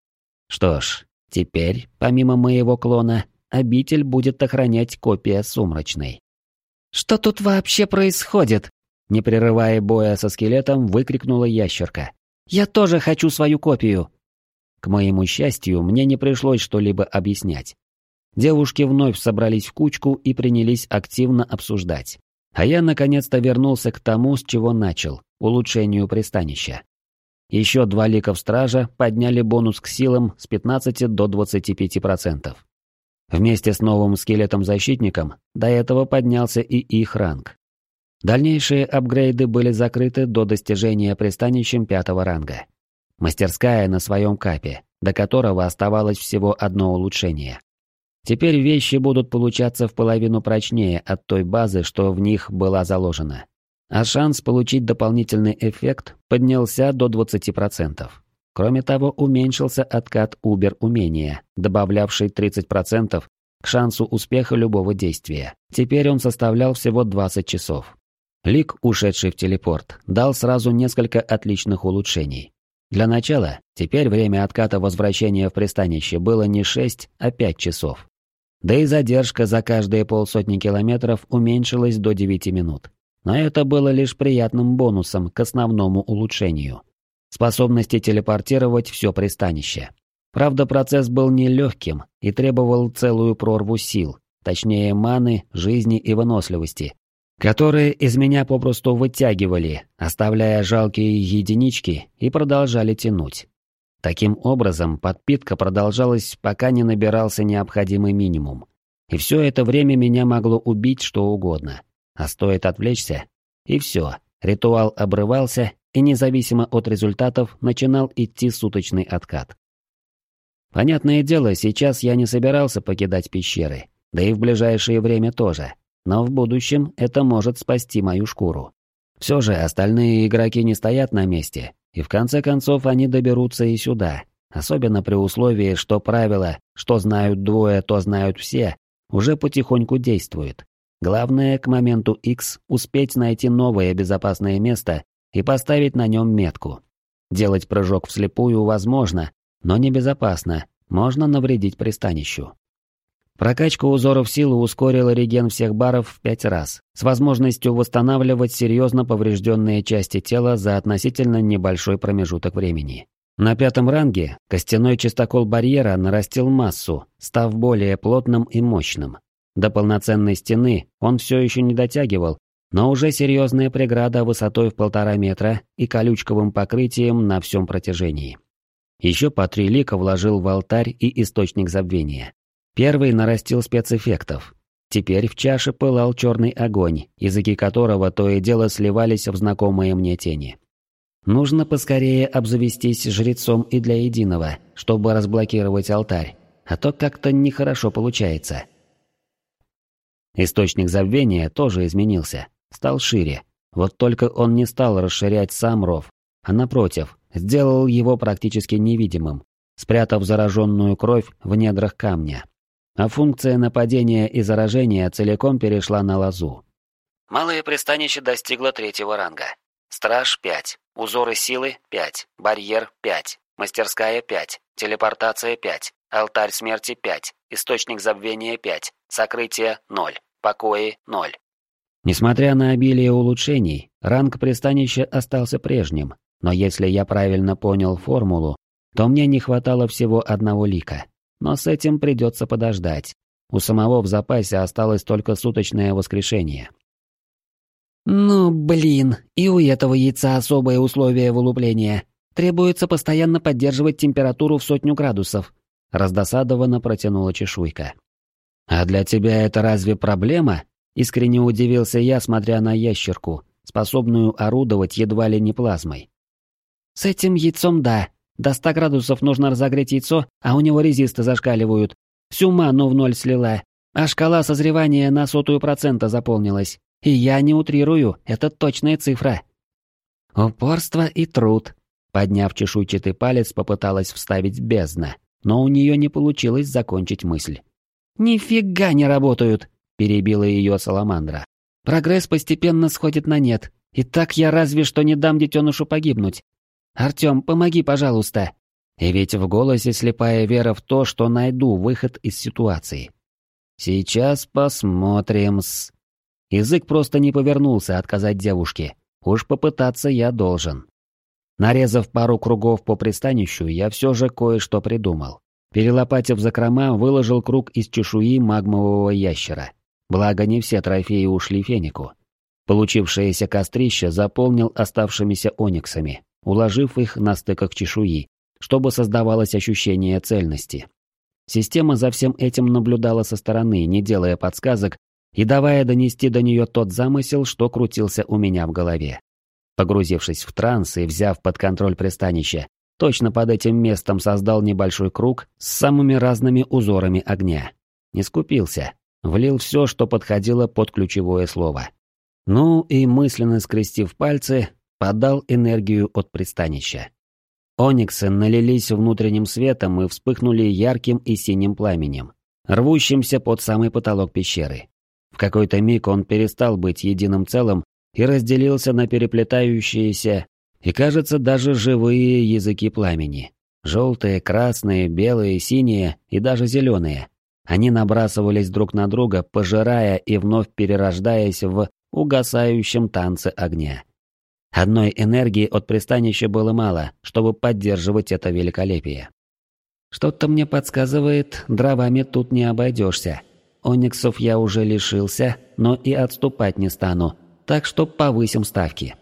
Что ж, теперь, помимо моего клона, обитель будет охранять копия сумрачной. «Что тут вообще происходит?» Не прерывая боя со скелетом, выкрикнула ящерка. «Я тоже хочу свою копию!» К моему счастью, мне не пришлось что-либо объяснять. Девушки вновь собрались в кучку и принялись активно обсуждать. А я наконец-то вернулся к тому, с чего начал – улучшению пристанища. Еще два ликов стража подняли бонус к силам с пятнадцати до двадцати пяти процентов. Вместе с новым скелетом-защитником до этого поднялся и их ранг. Дальнейшие апгрейды были закрыты до достижения пристанищем пятого ранга. Мастерская на своем капе, до которого оставалось всего одно улучшение. Теперь вещи будут получаться в половину прочнее от той базы, что в них была заложена. А шанс получить дополнительный эффект поднялся до двадцати процентов. Кроме того, уменьшился откат Убер-умения, добавлявший тридцать процентов к шансу успеха любого действия. Теперь он составлял всего двадцать часов. Лик, ушедший в телепорт, дал сразу несколько отличных улучшений. Для начала, теперь время отката возвращения в пристанище было не шесть, а пять часов. Да и задержка за каждые полсотни километров уменьшилась до девяти минут. Но это было лишь приятным бонусом к основному улучшению. Способности телепортировать все пристанище. Правда, процесс был нелегким и требовал целую прорву сил, точнее маны, жизни и выносливости, которые из меня попросту вытягивали, оставляя жалкие единички, и продолжали тянуть. Таким образом, подпитка продолжалась, пока не набирался необходимый минимум. И все это время меня могло убить что угодно. А стоит отвлечься, и все, ритуал обрывался, и независимо от результатов начинал идти суточный откат. Понятное дело, сейчас я не собирался покидать пещеры, да и в ближайшее время тоже. Но в будущем это может спасти мою шкуру. Все же остальные игроки не стоят на месте, и в конце концов они доберутся и сюда, особенно при условии, что правило «что знают двое, то знают все» уже потихоньку действует. Главное, к моменту X успеть найти новое безопасное место и поставить на нем метку. Делать прыжок вслепую возможно, но небезопасно, можно навредить пристанищу. Прокачка узоров силы ускорила реген всех баров в пять раз, с возможностью восстанавливать серьезно поврежденные части тела за относительно небольшой промежуток времени. На пятом ранге костяной чистокол барьера нарастил массу, став более плотным и мощным. До полноценной стены он все еще не дотягивал, но уже серьезная преграда высотой в полтора метра и колючковым покрытием на всем протяжении. Еще по три лика вложил в алтарь и источник забвения. Первый нарастил спецэффектов. Теперь в чаше пылал черный огонь, языки которого то и дело сливались в знакомые мне тени. Нужно поскорее обзавестись жрецом и для единого, чтобы разблокировать алтарь, а то как-то нехорошо получается. Источник забвения тоже изменился, стал шире. Вот только он не стал расширять сам ров, а напротив, сделал его практически невидимым, спрятав зараженную кровь в недрах камня. А функция нападения и заражения целиком перешла на лозу. Малое пристанище достигло третьего ранга. Страж пять, узоры силы пять, барьер пять, мастерская пять, телепортация пять, алтарь смерти пять, источник забвения пять, сокрытие ноль, покои ноль. Несмотря на обилие улучшений, ранг пристанища остался прежним, но если я правильно понял формулу, то мне не хватало всего одного лика. Но с этим придется подождать. У самого в запасе осталось только суточное воскрешение. Ну, блин, и у этого яйца особое условие вылупления. Требуется постоянно поддерживать температуру в сотню градусов. Раздосадованно протянула чешуйка. А для тебя это разве проблема? Искренне удивился я, смотря на ящерку, способную орудовать едва ли не плазмой. С этим яйцом да. До ста градусов нужно разогреть яйцо, а у него резисты зашкаливают. Всю ману в ноль слила, а шкала созревания на сотую процента заполнилась. И я не утрирую, это точная цифра. Упорство и труд. Подняв чешуйчатый палец, попыталась вставить бездна, но у нее не получилось закончить мысль. «Нифига не работают!» – перебила ее саламандра. «Прогресс постепенно сходит на нет, и так я разве что не дам детенышу погибнуть. Артем, помоги, пожалуйста!» И ведь в голосе слепая вера в то, что найду выход из ситуации. «Сейчас посмотрим-с...» Язык просто не повернулся отказать девушке. Уж попытаться я должен. Нарезав пару кругов по пристанищу, я все же кое-что придумал. Перелопатив закрома, выложил круг из чешуи магмового ящера. Благо, не все трофеи ушли фенику. Получившееся кострище заполнил оставшимися ониксами, уложив их на стыках чешуи, чтобы создавалось ощущение цельности. Система за всем этим наблюдала со стороны, не делая подсказок, и давая донести до нее тот замысел, что крутился у меня в голове. Погрузившись в транс и взяв под контроль пристанище, точно под этим местом создал небольшой круг с самыми разными узорами огня. Не скупился, влил все, что подходило под ключевое слово. Ну и мысленно скрестив пальцы, подал энергию от пристанища. Ониксы налились внутренним светом и вспыхнули ярким и синим пламенем, рвущимся под самый потолок пещеры. В какой-то миг он перестал быть единым целым и разделился на переплетающиеся и, кажется, даже живые языки пламени. Желтые, красные, белые, синие и даже зеленые. Они набрасывались друг на друга, пожирая и вновь перерождаясь в угасающем танце огня. Одной энергии от пристанища было мало, чтобы поддерживать это великолепие. Что-то мне подсказывает, дровами тут не обойдешься. Ониксов я уже лишился, но и отступать не стану, так что повысим ставки.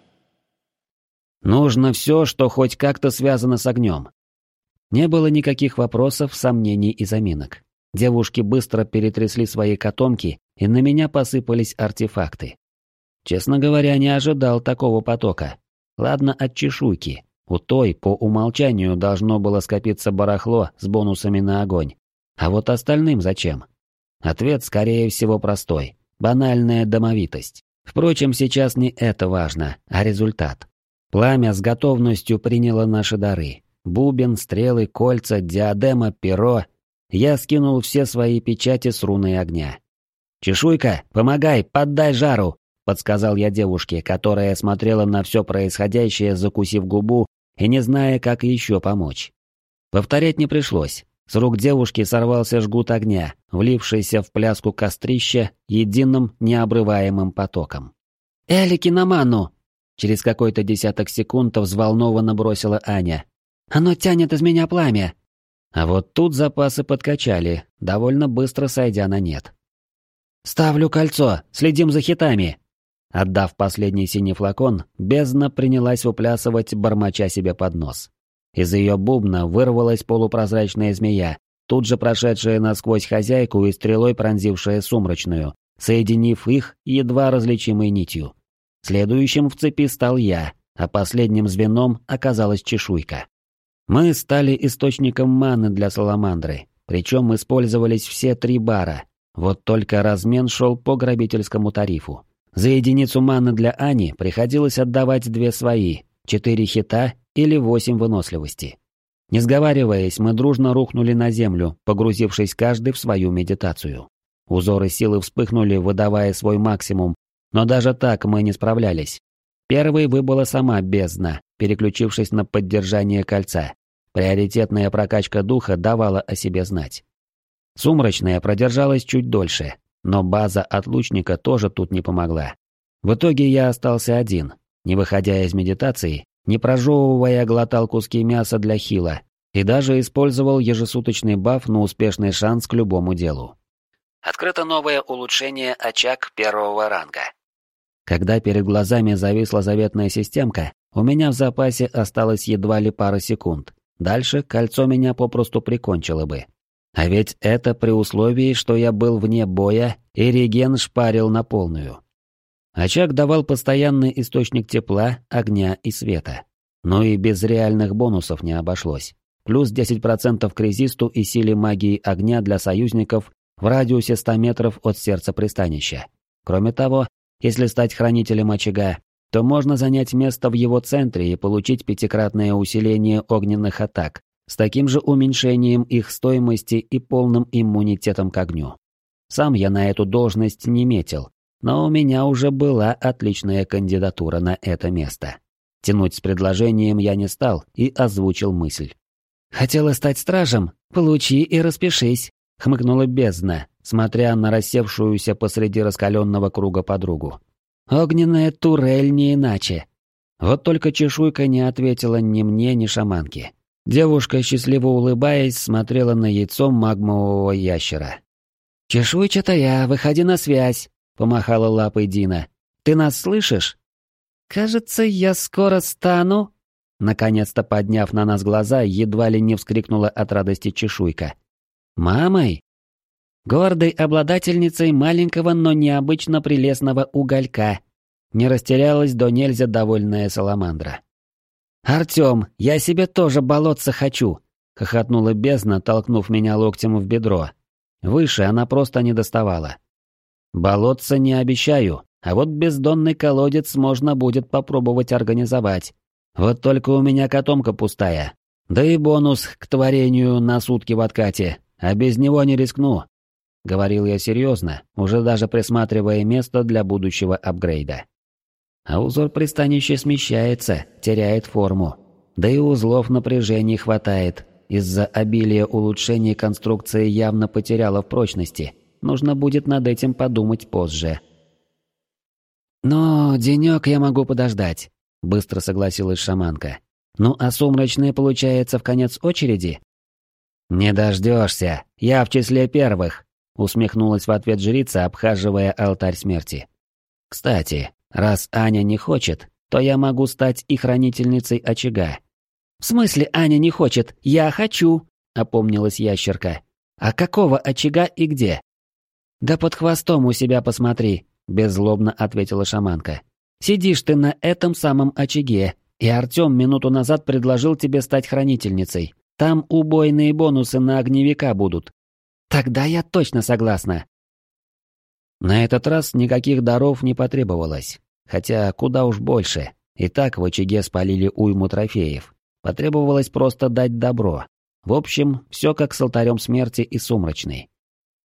Нужно все, что хоть как-то связано с огнем. Не было никаких вопросов, сомнений и заминок. Девушки быстро перетрясли свои котомки, и на меня посыпались артефакты. Честно говоря, не ожидал такого потока. Ладно, от чешуйки. У той по умолчанию должно было скопиться барахло с бонусами на огонь. А вот остальным зачем? Ответ, скорее всего, простой. Банальная домовитость. Впрочем, сейчас не это важно, а результат. Пламя с готовностью приняло наши дары. Бубен, стрелы, кольца, диадема, перо. Я скинул все свои печати с руной огня. «Чешуйка, помогай, поддай жару!» — подсказал я девушке, которая смотрела на все происходящее, закусив губу и не зная, как еще помочь. Повторять не пришлось. С рук девушки сорвался жгут огня, влившийся в пляску кострища единым необрываемым потоком. «Элики на ману!» Через какой-то десяток секунд взволнованно бросила Аня. «Оно тянет из меня пламя!» А вот тут запасы подкачали, довольно быстро сойдя на нет. «Ставлю кольцо, следим за хитами!» Отдав последний синий флакон, бездна принялась выплясывать, бормоча себе под нос. Из ее бубна вырвалась полупрозрачная змея, тут же прошедшая насквозь хозяйку и стрелой пронзившая сумрачную, соединив их едва различимой нитью. Следующим в цепи стал я, а последним звеном оказалась чешуйка. Мы стали источником маны для саламандры, причем использовались все три бара, вот только размен шел по грабительскому тарифу. За единицу маны для Ани приходилось отдавать две свои, четыре хита или восемь выносливости. Не сговариваясь, мы дружно рухнули на землю, погрузившись каждый в свою медитацию. Узоры силы вспыхнули, выдавая свой максимум, но даже так мы не справлялись. Первой выбыла сама бездна, переключившись на поддержание кольца. Приоритетная прокачка духа давала о себе знать. Сумрачная продержалась чуть дольше, но база от лучника тоже тут не помогла. В итоге я остался один, не выходя из медитации, не прожевывая, глотал куски мяса для хила и даже использовал ежесуточный баф на успешный шанс к любому делу. Открыто новое улучшение «Очаг» первого ранга. Когда перед глазами зависла заветная системка, у меня в запасе осталось едва ли пара секунд. Дальше кольцо меня попросту прикончило бы. А ведь это при условии, что я был вне боя и реген шпарил на полную. Очаг давал постоянный источник тепла, огня и света. Но и без реальных бонусов не обошлось. Плюс десять процентов к резисту и силе магии огня для союзников в радиусе ста метров от сердца пристанища. Кроме того, если стать хранителем очага, то можно занять место в его центре и получить пятикратное усиление огненных атак с таким же уменьшением их стоимости и полным иммунитетом к огню. Сам я на эту должность не метил, но у меня уже была отличная кандидатура на это место. Тянуть с предложением я не стал и озвучил мысль. «Хотела стать стражем? Получи и распишись», — хмыкнула бездна, смотря на рассевшуюся посреди раскаленного круга подругу. «Огненная турель не иначе». Вот только чешуйка не ответила ни мне, ни шаманке. Девушка, счастливо улыбаясь, смотрела на яйцо магмового ящера. «Чешуйчатая, выходи на связь», — помахала лапой Дина. «Ты нас слышишь?» «Кажется, я скоро стану...» Наконец-то подняв на нас глаза, едва ли не вскрикнула от радости чешуйка. «Мамой?» «Гордой обладательницей маленького, но необычно прелестного уголька», — не растерялась до нельзя довольная саламандра. «Артём, я себе тоже болотца хочу», — хохотнула бездна, толкнув меня локтем в бедро. Выше она просто не доставала. «Болотца не обещаю, а вот бездонный колодец можно будет попробовать организовать. Вот только у меня котомка пустая. Да и бонус к творению на сутки в откате, а без него не рискну», — говорил я серьезно, уже даже присматривая место для будущего апгрейда. А узор пристанища смещается, теряет форму. Да и узлов напряжения хватает. Из-за обилия улучшений конструкция явно потеряла в прочности. Нужно будет над этим подумать позже. «Но денек я могу подождать», — быстро согласилась шаманка. «Ну а сумрачная получается в конец очереди?» «Не дождешься, я в числе первых», — усмехнулась в ответ жрица, обхаживая алтарь смерти. «Кстати, раз Аня не хочет, то я могу стать и хранительницей очага». «В смысле Аня не хочет? Я хочу!» — опомнилась ящерка. «А какого очага и где?» «Да под хвостом у себя посмотри», — беззлобно ответила шаманка. «Сидишь ты на этом самом очаге, и Артём минуту назад предложил тебе стать хранительницей. Там убойные бонусы на огневика будут». «Тогда я точно согласна». На этот раз никаких даров не потребовалось, хотя куда уж больше, и так в очаге спалили уйму трофеев. Потребовалось просто дать добро. В общем, все как с алтарем смерти и сумрачной.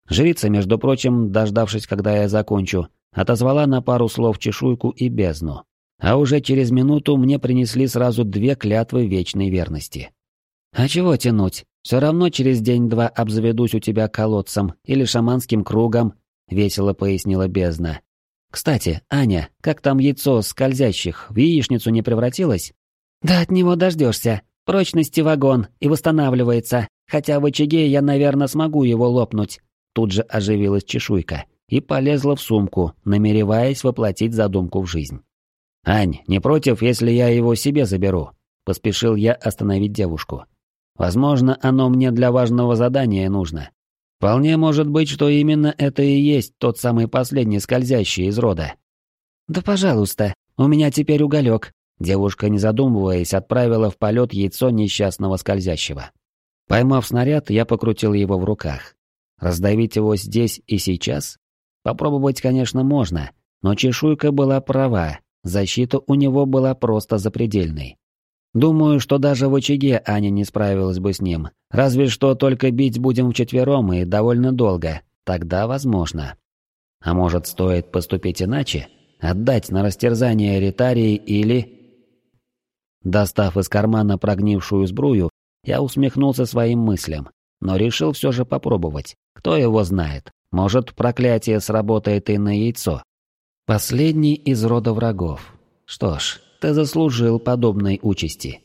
Жрица, между прочим, дождавшись, когда я закончу, отозвала на пару слов чешуйку и бездну. А уже через минуту мне принесли сразу две клятвы вечной верности. «А чего тянуть? Все равно через день-два обзаведусь у тебя колодцем или шаманским кругом», — весело пояснила бездна. «Кстати, Аня, как там яйцо скользящих, в яичницу не превратилось?» «Да от него дождешься. Прочности вагон и восстанавливается, хотя в очаге я, наверное, смогу его лопнуть». Тут же оживилась чешуйка и полезла в сумку, намереваясь воплотить задумку в жизнь. «Ань, не против, если я его себе заберу?» — поспешил я остановить девушку. «Возможно, оно мне для важного задания нужно. Вполне может быть, что именно это и есть тот самый последний скользящий из рода». «Да пожалуйста, у меня теперь уголек», — девушка, не задумываясь, отправила в полет яйцо несчастного скользящего. Поймав снаряд, я покрутил его в руках. Раздавить его здесь и сейчас? Попробовать, конечно, можно, но чешуйка была права, защита у него была просто запредельной. Думаю, что даже в очаге Аня не справилась бы с ним, разве что только бить будем вчетвером и довольно долго, тогда возможно. А может, стоит поступить иначе? Отдать на растерзание Ритарии или... Достав из кармана прогнившую сбрую, я усмехнулся своим мыслям, но решил все же попробовать. Кто его знает, может, проклятие сработает и на яйцо. Последний из рода врагов. Что ж, ты заслужил подобной участи.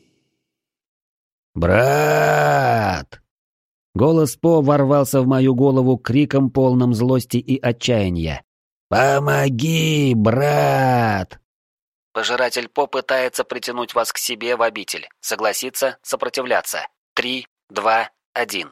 «Брат!» Голос По ворвался в мою голову криком, полным злости и отчаяния. «Помоги, брат!» Пожиратель По пытается притянуть вас к себе в обитель. Согласиться, сопротивляться. Три, два, один.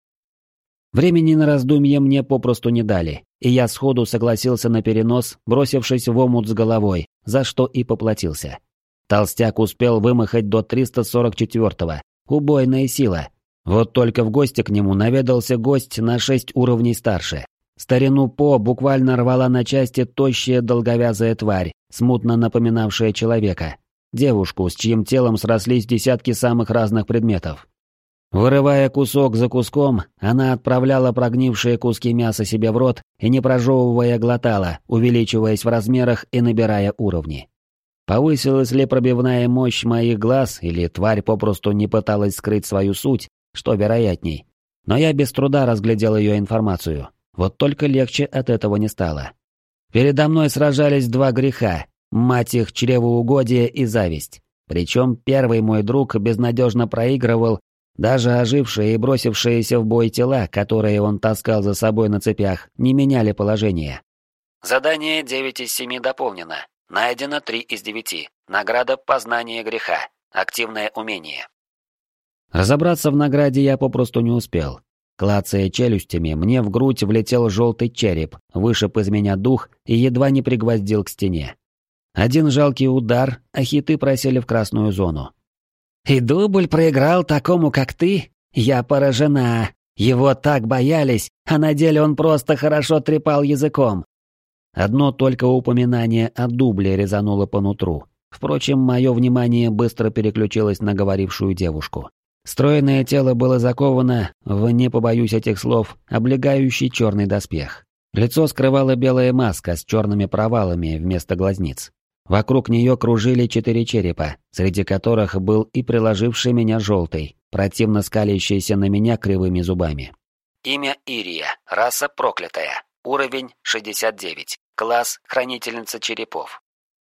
Времени на раздумье мне попросту не дали, и я сходу согласился на перенос, бросившись в омут с головой, за что и поплатился. Толстяк успел вымахать до триста сорок четвёртого. Убойная сила. Вот только в гости к нему наведался гость на шесть уровней старше. Старину По буквально рвала на части тощая долговязая тварь, смутно напоминавшая человека. Девушку, с чьим телом срослись десятки самых разных предметов. Вырывая кусок за куском, она отправляла прогнившие куски мяса себе в рот и, не прожевывая, глотала, увеличиваясь в размерах и набирая уровни. Повысилась ли пробивная мощь моих глаз, или тварь попросту не пыталась скрыть свою суть, что вероятней. Но я без труда разглядел ее информацию. Вот только легче от этого не стало. Передо мной сражались два греха, мать их, чревоугодие и зависть. Причем первый мой друг безнадежно проигрывал. Даже ожившие и бросившиеся в бой тела, которые он таскал за собой на цепях, не меняли положение. Задание девять из семи дополнено. Найдено три из девяти. Награда «Познание греха». Активное умение. Разобраться в награде я попросту не успел. Клацая челюстями, мне в грудь влетел желтый череп, вышиб из меня дух и едва не пригвоздил к стене. Один жалкий удар, а хиты просели в красную зону. «И дубль проиграл такому, как ты? Я поражена. Его так боялись, а на деле он просто хорошо трепал языком». Одно только упоминание о дубле резануло по нутру. Впрочем, мое внимание быстро переключилось на говорившую девушку. Стройное тело было заковано в, не побоюсь этих слов, облегающий черный доспех. Лицо скрывала белая маска с черными провалами вместо глазниц. Вокруг нее кружили четыре черепа, среди которых был и приложивший меня желтый, противно скалящийся на меня кривыми зубами. Имя Ирия, раса проклятая, уровень шестьдесят девять, класс хранительница черепов.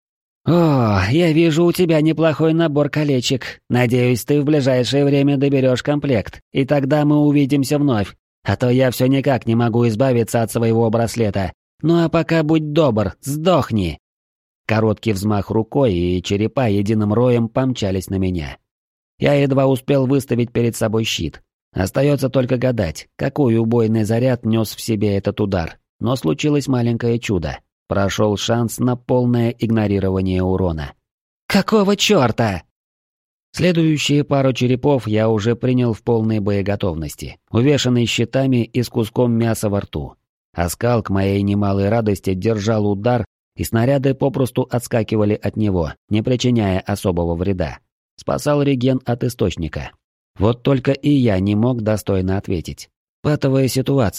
«О, я вижу у тебя неплохой набор колечек. Надеюсь, ты в ближайшее время доберешь комплект, и тогда мы увидимся вновь. А то я все никак не могу избавиться от своего браслета. Ну а пока будь добр, сдохни!» Короткий взмах рукой, и черепа единым роем помчались на меня. Я едва успел выставить перед собой щит. Остается только гадать, какой убойный заряд нес в себе этот удар. Но случилось маленькое чудо. Прошел шанс на полное игнорирование урона. «Какого черта?» Следующие пару черепов я уже принял в полной боеготовности, увешанный щитами и с куском мяса во рту. Оскал, к моей немалой радости, держал удар, и снаряды попросту отскакивали от него, не причиняя особого вреда. Спасал реген от источника. Вот только и я не мог достойно ответить. Патовая ситуация.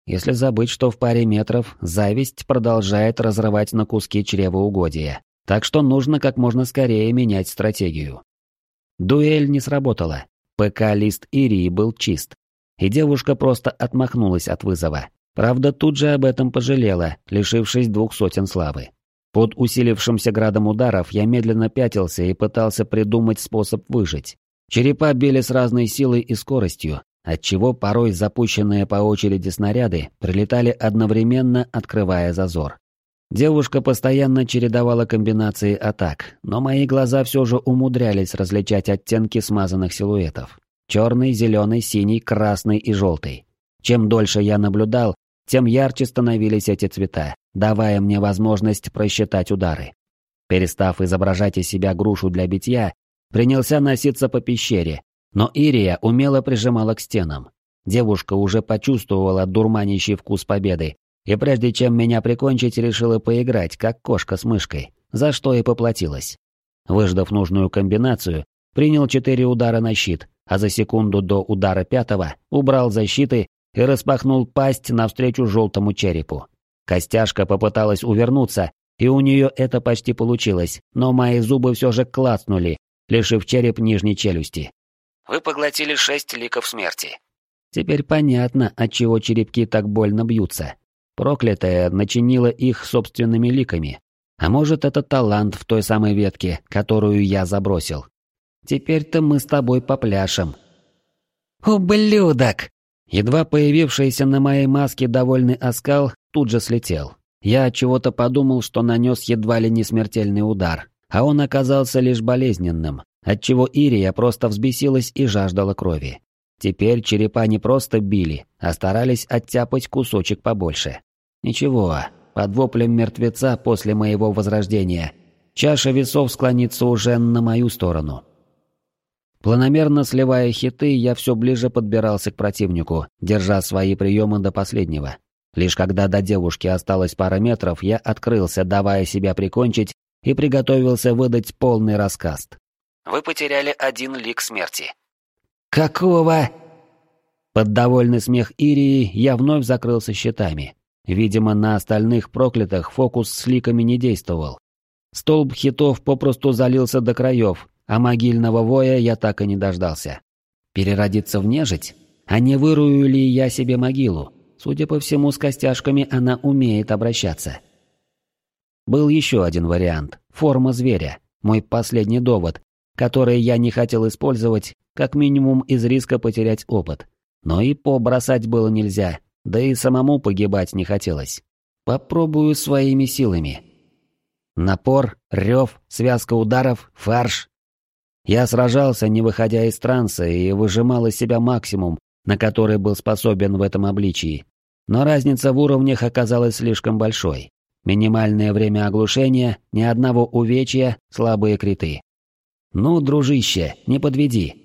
Если забыть, что в паре метров зависть продолжает разрывать на куски чревоугодия. Так что нужно как можно скорее менять стратегию. Дуэль не сработала. ПК-лист Ирии был чист. И девушка просто отмахнулась от вызова. Правда, тут же об этом пожалела, лишившись двух сотен славы. Под усилившимся градом ударов я медленно пятился и пытался придумать способ выжить. Черепа били с разной силой и скоростью, отчего порой запущенные по очереди снаряды прилетали одновременно, открывая зазор. Девушка постоянно чередовала комбинации атак, но мои глаза все же умудрялись различать оттенки смазанных силуэтов. Черный, зеленый, синий, красный и желтый. Чем дольше я наблюдал, тем ярче становились эти цвета, давая мне возможность просчитать удары. Перестав изображать из себя грушу для битья, принялся носиться по пещере, но Ирия умело прижимала к стенам. Девушка уже почувствовала дурманящий вкус победы, и прежде чем меня прикончить, решила поиграть, как кошка с мышкой, за что и поплатилась. Выждав нужную комбинацию, принял четыре удара на щит, а за секунду до удара пятого убрал защиты и распахнул пасть навстречу желтому черепу. Костяшка попыталась увернуться, и у нее это почти получилось, но мои зубы все же клацнули, лишив череп нижней челюсти. Вы поглотили шесть ликов смерти. Теперь понятно, отчего черепки так больно бьются. Проклятая начинила их собственными ликами. А может, это талант в той самой ветке, которую я забросил. Теперь-то мы с тобой попляшем. «Ублюдок!» Едва появившийся на моей маске довольный оскал тут же слетел. Я от чего-то подумал, что нанес едва ли не смертельный удар, а он оказался лишь болезненным, отчего Ирия просто взбесилась и жаждала крови. Теперь черепа не просто били, а старались оттяпать кусочек побольше. Ничего, под воплем мертвеца после моего возрождения чаша весов склонится уже на мою сторону. Планомерно сливая хиты, я все ближе подбирался к противнику, держа свои приемы до последнего. Лишь когда до девушки осталось пара метров, я открылся, давая себя прикончить, и приготовился выдать полный раскаст. Вы потеряли один лик смерти. «Какого?» Под довольный смех Ирии я вновь закрылся щитами. Видимо, на остальных проклятых фокус с ликами не действовал. Столб хитов попросту залился до краев, а могильного воя я так и не дождался. Переродиться в нежить? А не вырую ли я себе могилу? Судя по всему, с костяшками она умеет обращаться. Был еще один вариант – форма зверя, мой последний довод, который я не хотел использовать, как минимум из риска потерять опыт. Но и побросать было нельзя, да и самому погибать не хотелось. Попробую своими силами. Напор, рев, связка ударов, фарш. Я сражался, не выходя из транса, и выжимал из себя максимум, на который был способен в этом обличии. Но разница в уровнях оказалась слишком большой. Минимальное время оглушения, ни одного увечья, слабые криты. «Ну, дружище, не подведи».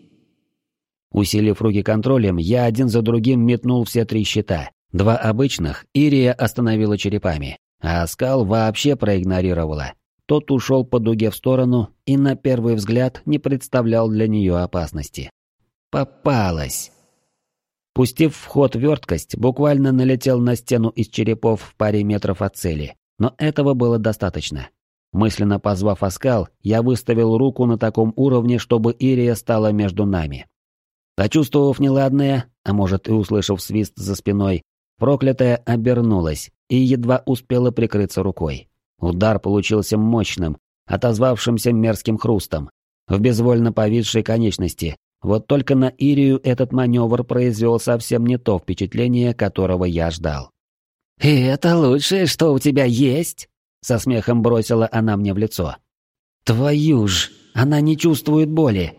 Усилив руки контролем, я один за другим метнул все три щита. Два обычных Ирия остановила черепами, а оскал вообще проигнорировала. Тот ушел по дуге в сторону и на первый взгляд не представлял для нее опасности. Попалась. Пустив в ход верткость, буквально налетел на стену из черепов в паре метров от цели, но этого было достаточно. Мысленно позвав оскал, я выставил руку на таком уровне, чтобы Ирия стала между нами. Почувствовав неладное, а может и услышав свист за спиной, проклятая обернулась и едва успела прикрыться рукой. Удар получился мощным, отозвавшимся мерзким хрустом, в безвольно повисшей конечности. Вот только на Ирию этот маневр произвел совсем не то впечатление, которого я ждал. «И это лучшее, что у тебя есть?» Со смехом бросила она мне в лицо. «Твою ж, она не чувствует боли!»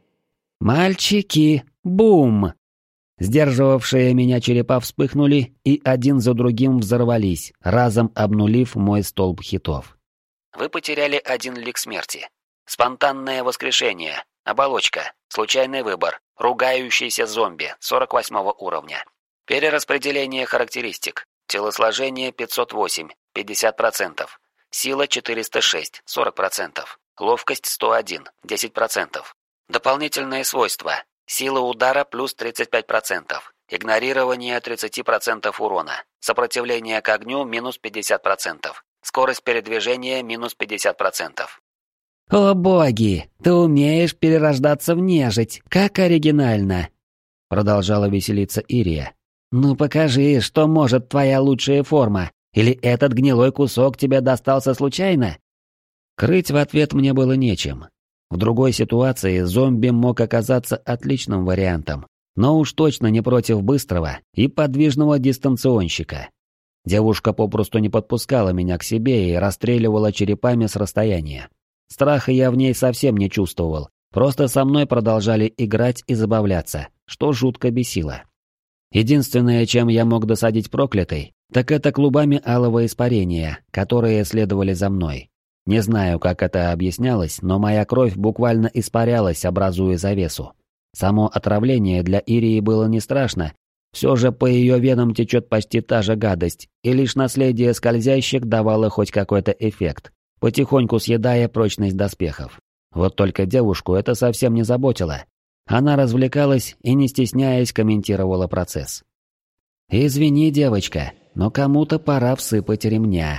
«Мальчики, бум!» Сдерживавшие меня черепа вспыхнули и один за другим взорвались, разом обнулив мой столб хитов. Вы потеряли один лик смерти. Спонтанное воскрешение. Оболочка. Случайный выбор. Ругающийся зомби. сорок восьмого уровня. Перераспределение характеристик. Телосложение пятьсот восемь. пятьдесят процентов. Сила четыреста шесть. сорок процентов. Ловкость сто один. десять процентов. Дополнительные свойства. Сила удара плюс тридцать пять процентов. Игнорирование тридцать процентов урона. Сопротивление к огню минус пятьдесят процентов. Скорость передвижения минус пятьдесят процентов. «О боги, ты умеешь перерождаться в нежить, как оригинально!» Продолжала веселиться Ирия. «Ну покажи, что может твоя лучшая форма, или этот гнилой кусок тебе достался случайно?» Крыть в ответ мне было нечем. В другой ситуации зомби мог оказаться отличным вариантом, но уж точно не против быстрого и подвижного дистанционщика. Девушка попросту не подпускала меня к себе и расстреливала черепами с расстояния. Страха я в ней совсем не чувствовал, просто со мной продолжали играть и забавляться, что жутко бесило. Единственное, чем я мог досадить проклятой, так это клубами алого испарения, которые следовали за мной. Не знаю, как это объяснялось, но моя кровь буквально испарялась, образуя завесу. Само отравление для Ирии было не страшно, все же по ее венам течет почти та же гадость, и лишь наследие скользящих давало хоть какой-то эффект, потихоньку съедая прочность доспехов. Вот только девушку это совсем не заботило. Она развлекалась и, не стесняясь, комментировала процесс. «Извини, девочка, но кому-то пора всыпать ремня».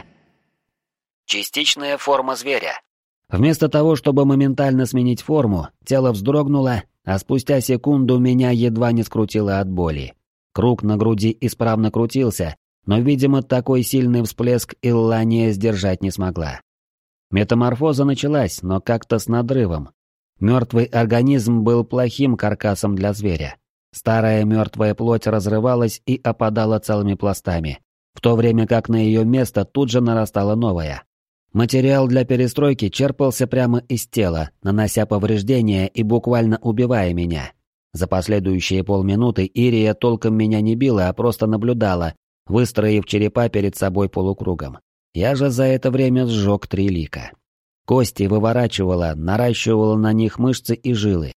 Частичная форма зверя. Вместо того, чтобы моментально сменить форму, тело вздрогнуло, а спустя секунду меня едва не скрутило от боли. Круг на груди исправно крутился, но, видимо, такой сильный всплеск Иллания сдержать не смогла. Метаморфоза началась, но как-то с надрывом. Мертвый организм был плохим каркасом для зверя. Старая мертвая плоть разрывалась и опадала целыми пластами, в то время как на ее место тут же нарастала новая. Материал для перестройки черпался прямо из тела, нанося повреждения и буквально убивая меня. За последующие полминуты Ирия толком меня не била, а просто наблюдала, выстроив черепа перед собой полукругом. Я же за это время сжег три лика. Кости выворачивала, наращивала на них мышцы и жилы.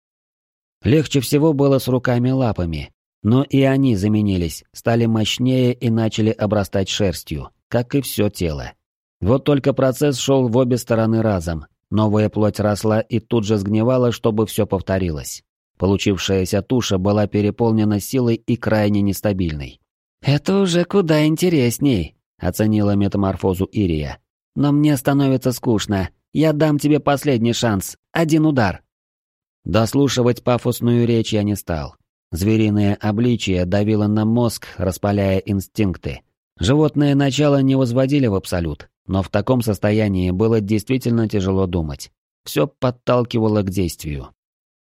Легче всего было с руками-лапами, но и они заменились, стали мощнее и начали обрастать шерстью, как и все тело. Вот только процесс шел в обе стороны разом. Новая плоть росла и тут же сгнивала, чтобы все повторилось. Получившаяся туша была переполнена силой и крайне нестабильной. «Это уже куда интересней», — оценила метаморфозу Ирия. «Но мне становится скучно. Я дам тебе последний шанс. Один удар». Дослушивать пафосную речь я не стал. Звериное обличие давило на мозг, распаляя инстинкты. Животное начало не возводили в абсолют, но в таком состоянии было действительно тяжело думать. Все подталкивало к действию.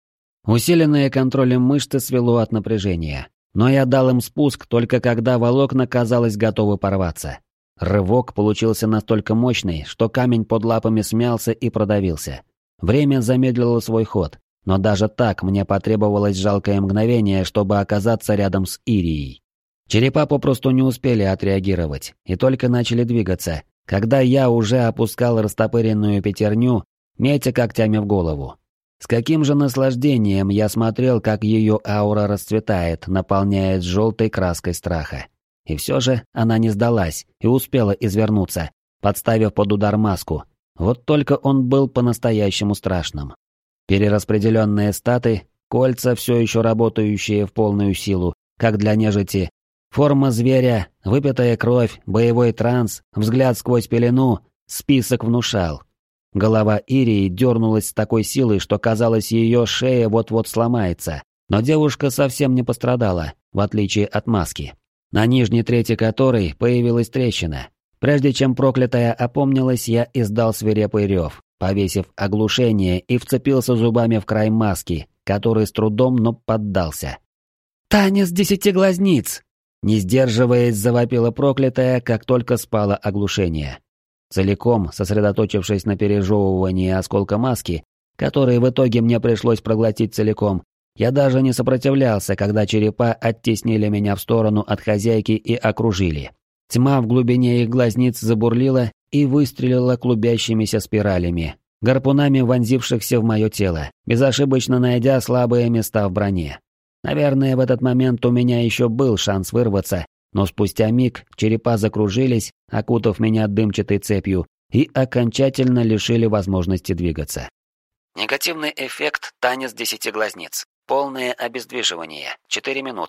Усиленное контролем мышцы свело от напряжения, но я дал им спуск только когда волокна, казалось, готовы порваться. Рывок получился настолько мощный, что камень под лапами смялся и продавился. Время замедлило свой ход, но даже так мне потребовалось жалкое мгновение, чтобы оказаться рядом с Ирией. Черепа попросту не успели отреагировать и только начали двигаться, когда я уже опускал растопыренную пятерню, метя когтями в голову. С каким же наслаждением я смотрел, как ее аура расцветает, наполняясь желтой краской страха. И все же она не сдалась и успела извернуться, подставив под удар маску. Вот только он был по-настоящему страшным. Перераспределенные статы, кольца, все еще работающие в полную силу, как для нежити, форма зверя, выпитая кровь, боевой транс, взгляд сквозь пелену, список внушал. Голова Ирии дернулась с такой силой, что казалось, ее шея вот-вот сломается. Но девушка совсем не пострадала, в отличие от маски, на нижней трети которой появилась трещина. Прежде чем проклятая опомнилась, я издал свирепый рев, повесив оглушение и вцепился зубами в край маски, который с трудом, но поддался. «Танец десяти глазниц!» Не сдерживаясь, завопила проклятая, как только спало оглушение. Целиком сосредоточившись на пережевывании осколка маски, который в итоге мне пришлось проглотить целиком, я даже не сопротивлялся, когда черепа оттеснили меня в сторону от хозяйки и окружили. Тьма в глубине их глазниц забурлила и выстрелила клубящимися спиралями, гарпунами вонзившихся в мое тело, безошибочно найдя слабые места в броне. Наверное, в этот момент у меня еще был шанс вырваться, но спустя миг черепа закружились, окутав меня дымчатой цепью, и окончательно лишили возможности двигаться. Негативный эффект «Танец десяти глазниц». Полное обездвиживание. четыре минуты.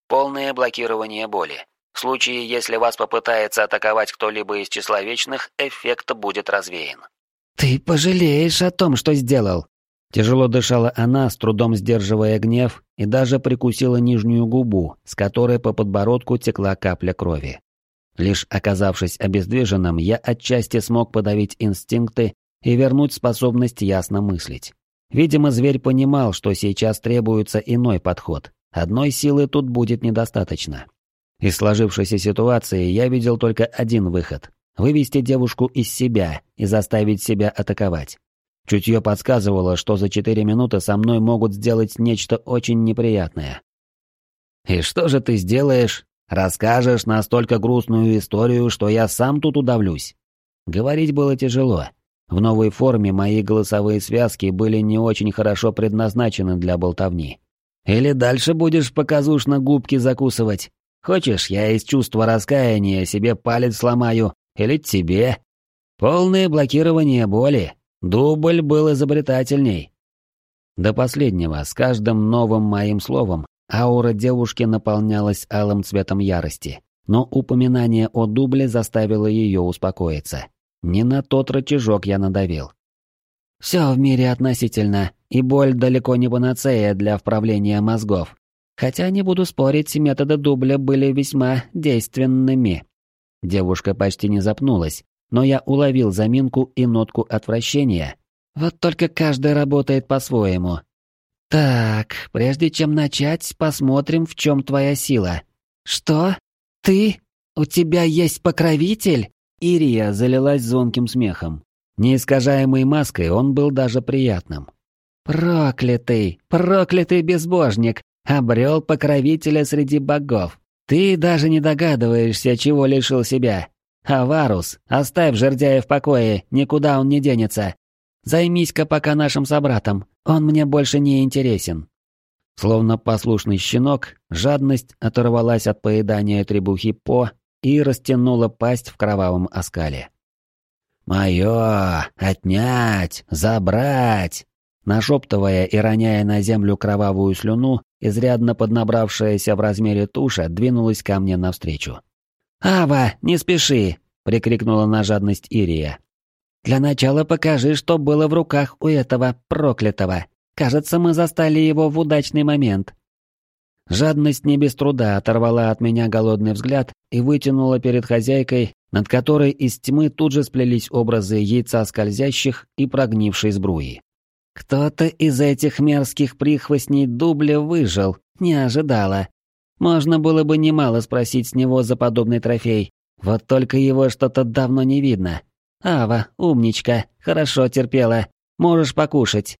полное блокирование боли. В случае, если вас попытается атаковать кто-либо из числа вечных, эффект будет развеян. «Ты пожалеешь о том, что сделал!» Тяжело дышала она, с трудом сдерживая гнев, и даже прикусила нижнюю губу, с которой по подбородку текла капля крови. Лишь оказавшись обездвиженным, я отчасти смог подавить инстинкты и вернуть способность ясно мыслить. Видимо, зверь понимал, что сейчас требуется иной подход. Одной силы тут будет недостаточно. Из сложившейся ситуации я видел только один выход – вывести девушку из себя и заставить себя атаковать. Чутье подсказывало, что за четыре минуты со мной могут сделать нечто очень неприятное. «И что же ты сделаешь? Расскажешь настолько грустную историю, что я сам тут удавлюсь?» Говорить было тяжело. В новой форме мои голосовые связки были не очень хорошо предназначены для болтовни. «Или дальше будешь показушно губки закусывать? Хочешь, я из чувства раскаяния себе палец сломаю? Или тебе?» Полное блокирование боли. Дубль был изобретательней. До последнего, с каждым новым моим словом, аура девушки наполнялась алым цветом ярости, но упоминание о дубле заставило ее успокоиться. Не на тот рычажок я надавил. Все в мире относительно, и боль далеко не панацея для вправления мозгов. Хотя, не буду спорить, методы дубля были весьма действенными. Девушка почти не запнулась, но я уловил заминку и нотку отвращения. Вот только каждый работает по-своему. Так, прежде чем начать, посмотрим, в чем твоя сила. Что? Ты? У тебя есть покровитель? Ирия залилась звонким смехом. Неискажаемой маской он был даже приятным. Проклятый, проклятый безбожник, обрел покровителя среди богов. Ты даже не догадываешься, чего лишил себя. Аварус, оставь жердяя в покое, никуда он не денется. Займись-ка пока нашим собратом, он мне больше не интересен». Словно послушный щенок, жадность оторвалась от поедания требухи По и растянула пасть в кровавом оскале. «Моё! Отнять! Забрать!» Нашептывая и роняя на землю кровавую слюну, изрядно поднабравшаяся в размере туша двинулась ко мне навстречу. «Ава, не спеши!» — прикрикнула на жадность Ирия. «Для начала покажи, что было в руках у этого проклятого. Кажется, мы застали его в удачный момент». Жадность не без труда оторвала от меня голодный взгляд и вытянула перед хозяйкой, над которой из тьмы тут же сплелись образы яйца скользящих и прогнившей сбруи. Кто-то из этих мерзких прихвостней дубля выжил, не ожидала. Можно было бы немало спросить с него за подобный трофей, вот только его что-то давно не видно. Ава, умничка, хорошо терпела, можешь покушать.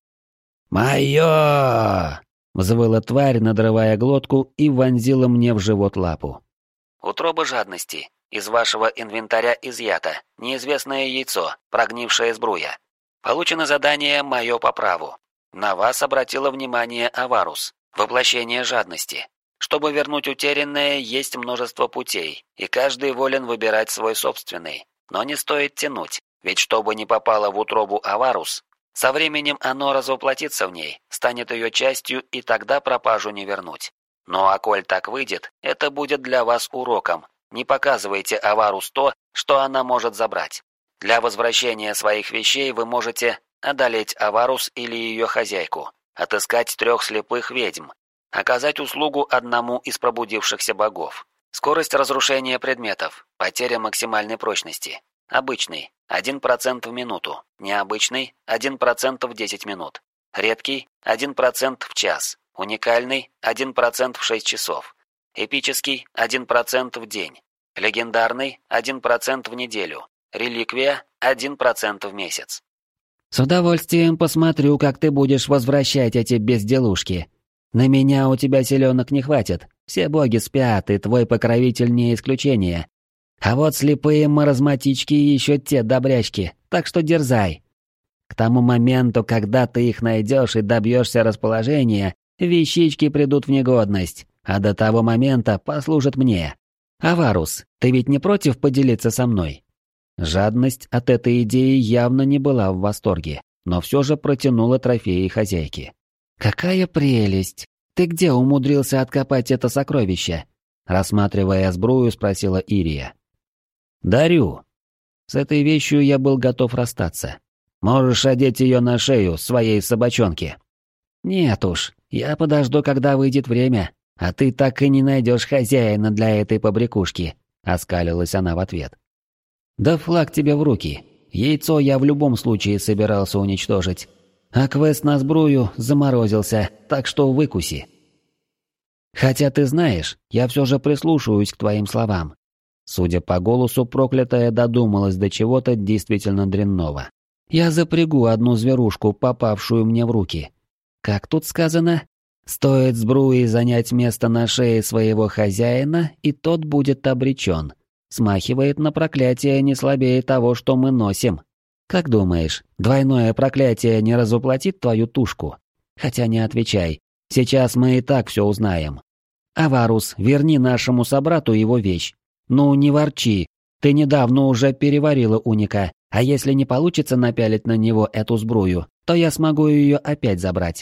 «Моё!» — взвыла тварь, надрывая глотку и вонзила мне в живот лапу. Утроба жадности. Из вашего инвентаря изъято. Неизвестное яйцо, прогнившая сбруя. Получено задание «Мое по праву». На вас обратила внимание Аварус. Воплощение жадности. Чтобы вернуть утерянное, есть множество путей, и каждый волен выбирать свой собственный. Но не стоит тянуть, ведь чтобы не попало в утробу Аварус, со временем оно развоплотится в ней, станет ее частью, и тогда пропажу не вернуть. Ну а коль так выйдет, это будет для вас уроком. Не показывайте Аварус то, что она может забрать. Для возвращения своих вещей вы можете одолеть Аварус или ее хозяйку, отыскать трех слепых ведьм, оказать услугу одному из пробудившихся богов. Скорость разрушения предметов, потеря максимальной прочности. Обычный – один процент в минуту, необычный – один процент в десять минут, редкий – один процент в час, уникальный – один процент в шесть часов, эпический – один процент в день, легендарный – один процент в неделю, реликвия – один процент в месяц. «С удовольствием посмотрю, как ты будешь возвращать эти безделушки. На меня у тебя селенок не хватит, все боги спят, и твой покровитель не исключение. А вот слепые маразматички еще те добрячки, так что дерзай. К тому моменту, когда ты их найдешь и добьешься расположения, вещички придут в негодность, а до того момента послужат мне. Аварус, ты ведь не против поделиться со мной?» Жадность от этой идеи явно не была в восторге, но все же протянула трофеи хозяйки. «Какая прелесть! ты где умудрился откопать это сокровище?» Рассматривая сбрую, спросила Ирия. «Дарю. С этой вещью я был готов расстаться. Можешь одеть ее на шею своей собачонки». «Нет уж, я подожду, когда выйдет время, а ты так и не найдешь хозяина для этой побрякушки», — оскалилась она в ответ. «Да флаг тебе в руки. Яйцо я в любом случае собирался уничтожить. А квест на сбрую заморозился, так что выкуси. Хотя ты знаешь, я все же прислушиваюсь к твоим словам». Судя по голосу, проклятая додумалась до чего-то действительно дрянного. «Я запрягу одну зверушку, попавшую мне в руки. Как тут сказано? Стоит сбруе занять место на шее своего хозяина, и тот будет обречен. Смахивает на проклятие не слабее того, что мы носим. Как думаешь, двойное проклятие не разуплотит твою тушку? Хотя не отвечай, сейчас мы и так все узнаем. Аварус, верни нашему собрату его вещь. Ну, не ворчи, ты недавно уже переварила уника, а если не получится напялить на него эту сбрую, то я смогу ее опять забрать».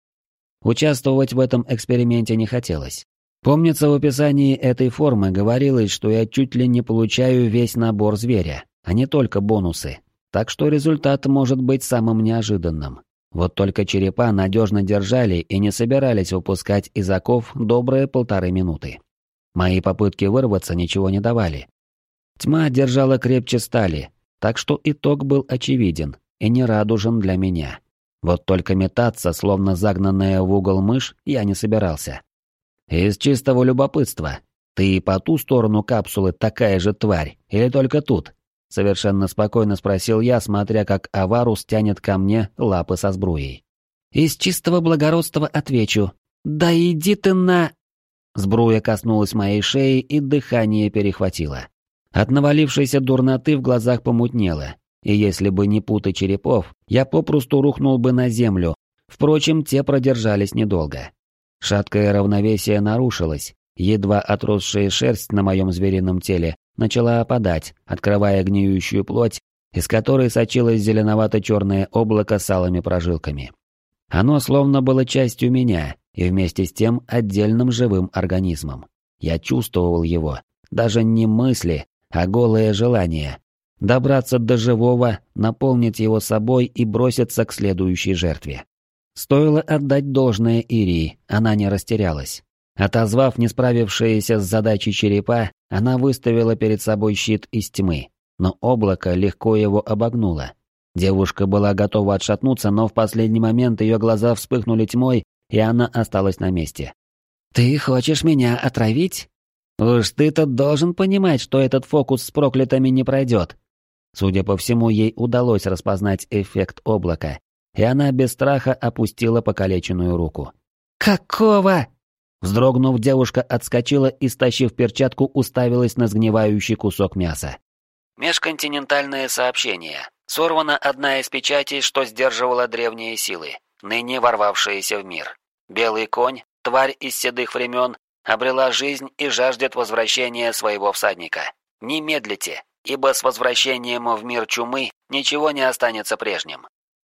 Участвовать в этом эксперименте не хотелось. Помнится, в описании этой формы говорилось, что я чуть ли не получаю весь набор зверя, а не только бонусы. Так что результат может быть самым неожиданным. Вот только черепа надежно держали и не собирались выпускать из оков добрые полторы минуты. Мои попытки вырваться ничего не давали. Тьма держала крепче стали, так что итог был очевиден и нерадужен для меня. Вот только метаться, словно загнанная в угол мышь, я не собирался. Из чистого любопытства. Ты по ту сторону капсулы такая же тварь, или только тут? Совершенно спокойно спросил я, смотря как Аварус тянет ко мне лапы со сбруей. Из чистого благородства отвечу. Да иди ты на... Сбруя коснулась моей шеи, и дыхание перехватило. От навалившейся дурноты в глазах помутнело, и если бы не путы черепов, я попросту рухнул бы на землю. Впрочем, те продержались недолго. Шаткое равновесие нарушилось, едва отросшая шерсть на моем зверином теле начала опадать, открывая гниющую плоть, из которой сочилось зеленовато-черное облако с алыми прожилками. Оно словно было частью меня, и вместе с тем отдельным живым организмом. Я чувствовал его, даже не мысли, а голое желание. Добраться до живого, наполнить его собой и броситься к следующей жертве. Стоило отдать должное Ирии, она не растерялась. Отозвав не справившиеся с задачей черепа, она выставила перед собой щит из тьмы, но облако легко его обогнуло. Девушка была готова отшатнуться, но в последний момент ее глаза вспыхнули тьмой, и она осталась на месте. «Ты хочешь меня отравить? Уж ты-то должен понимать, что этот фокус с проклятыми не пройдет». Судя по всему, ей удалось распознать эффект облака, и она без страха опустила покалеченную руку. «Какого?» Вздрогнув, девушка отскочила и, стащив перчатку, уставилась на сгнивающий кусок мяса. Межконтинентальное сообщение. Сорвана одна из печатей, что сдерживала древние силы, ныне ворвавшиеся в мир. Белый конь, тварь из седых времен, обрела жизнь и жаждет возвращения своего всадника. Не медлите, ибо с возвращением в мир чумы ничего не останется прежним.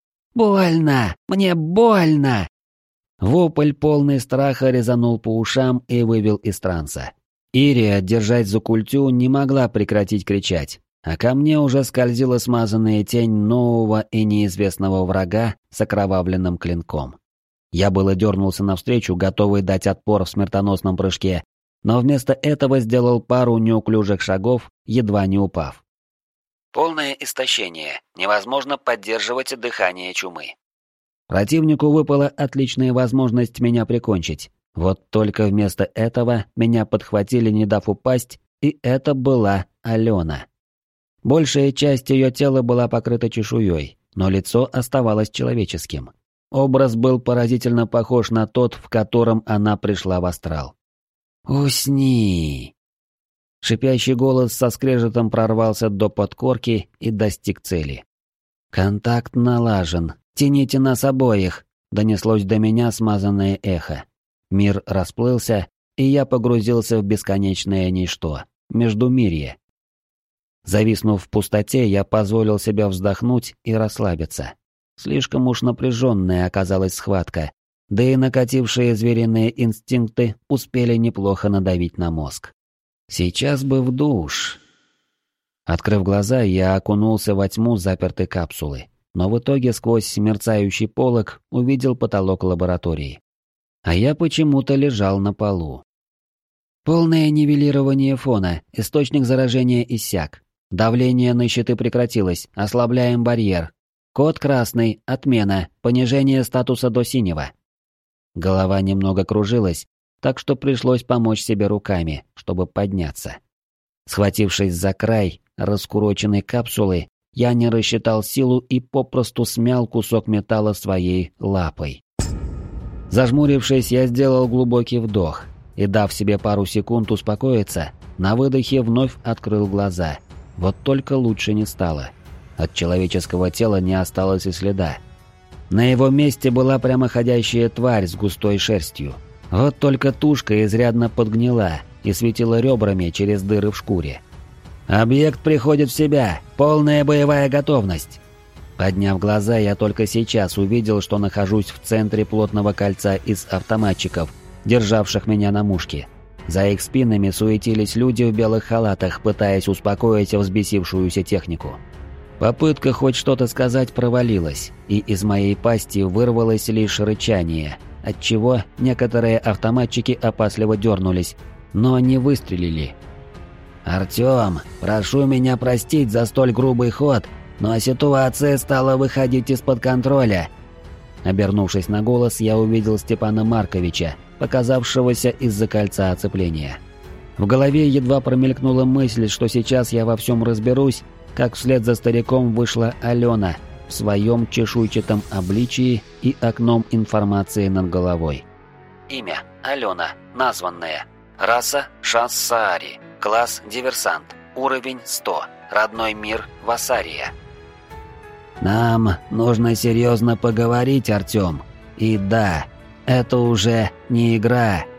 «Больно! Мне больно!» Вопль, полный страха, резанул по ушам и вывел из транса. Ирия, держать за культю, не могла прекратить кричать, а ко мне уже скользила смазанная тень нового и неизвестного врага с окровавленным клинком. Я было дернулся навстречу, готовый дать отпор в смертоносном прыжке, но вместо этого сделал пару неуклюжих шагов, едва не упав. Полное истощение. Невозможно поддерживать дыхание чумы. Противнику выпала отличная возможность меня прикончить. Вот только вместо этого меня подхватили, не дав упасть, и это была Алена. Большая часть ее тела была покрыта чешуей, но лицо оставалось человеческим. Образ был поразительно похож на тот, в котором она пришла в астрал. «Усни!» Шипящий голос со скрежетом прорвался до подкорки и достиг цели. «Контакт налажен. Тяните нас обоих!» — донеслось до меня смазанное эхо. Мир расплылся, и я погрузился в бесконечное ничто, междумирье. Зависнув в пустоте, я позволил себе вздохнуть и расслабиться. Слишком уж напряженная оказалась схватка, да и накатившие звериные инстинкты успели неплохо надавить на мозг. Сейчас бы в душ. Открыв глаза, я окунулся во тьму запертой капсулы, но в итоге сквозь мерцающий полог увидел потолок лаборатории. А я почему-то лежал на полу. Полное нивелирование фона, источник заражения иссяк. Давление на щиты прекратилось, ослабляем барьер. Код красный, отмена, понижение статуса до синего. Голова немного кружилась, так что пришлось помочь себе руками, чтобы подняться. Схватившись за край раскуроченной капсулы, я не рассчитал силу и попросту смял кусок металла своей лапой. Зажмурившись, я сделал глубокий вдох и, дав себе пару секунд успокоиться, на выдохе вновь открыл глаза. Вот только лучше не стало. От человеческого тела не осталось и следа. На его месте была прямоходящая тварь с густой шерстью. Вот только тушка изрядно подгнила и светила ребрами через дыры в шкуре. «Объект приходит в себя! Полная боевая готовность!» Подняв глаза, я только сейчас увидел, что нахожусь в центре плотного кольца из автоматчиков, державших меня на мушке. За их спинами суетились люди в белых халатах, пытаясь успокоить взбесившуюся технику. Попытка хоть что-то сказать провалилась, и из моей пасти вырвалось лишь рычание, отчего некоторые автоматчики опасливо дернулись, но не выстрелили. «Артём, прошу меня простить за столь грубый ход, но ситуация стала выходить из-под контроля». Обернувшись на голос, я увидел Степана Марковича, показавшегося из-за кольца оцепления. В голове едва промелькнула мысль, что сейчас я во всем разберусь, как вслед за стариком вышла Алена в своем чешуйчатом обличии и окном информации над головой. Имя – Алена, названная. Раса – Шассаари. Класс – диверсант. Уровень – сто. Родной мир – Вассария. «Нам нужно серьезно поговорить, Артём. И да, это уже не игра».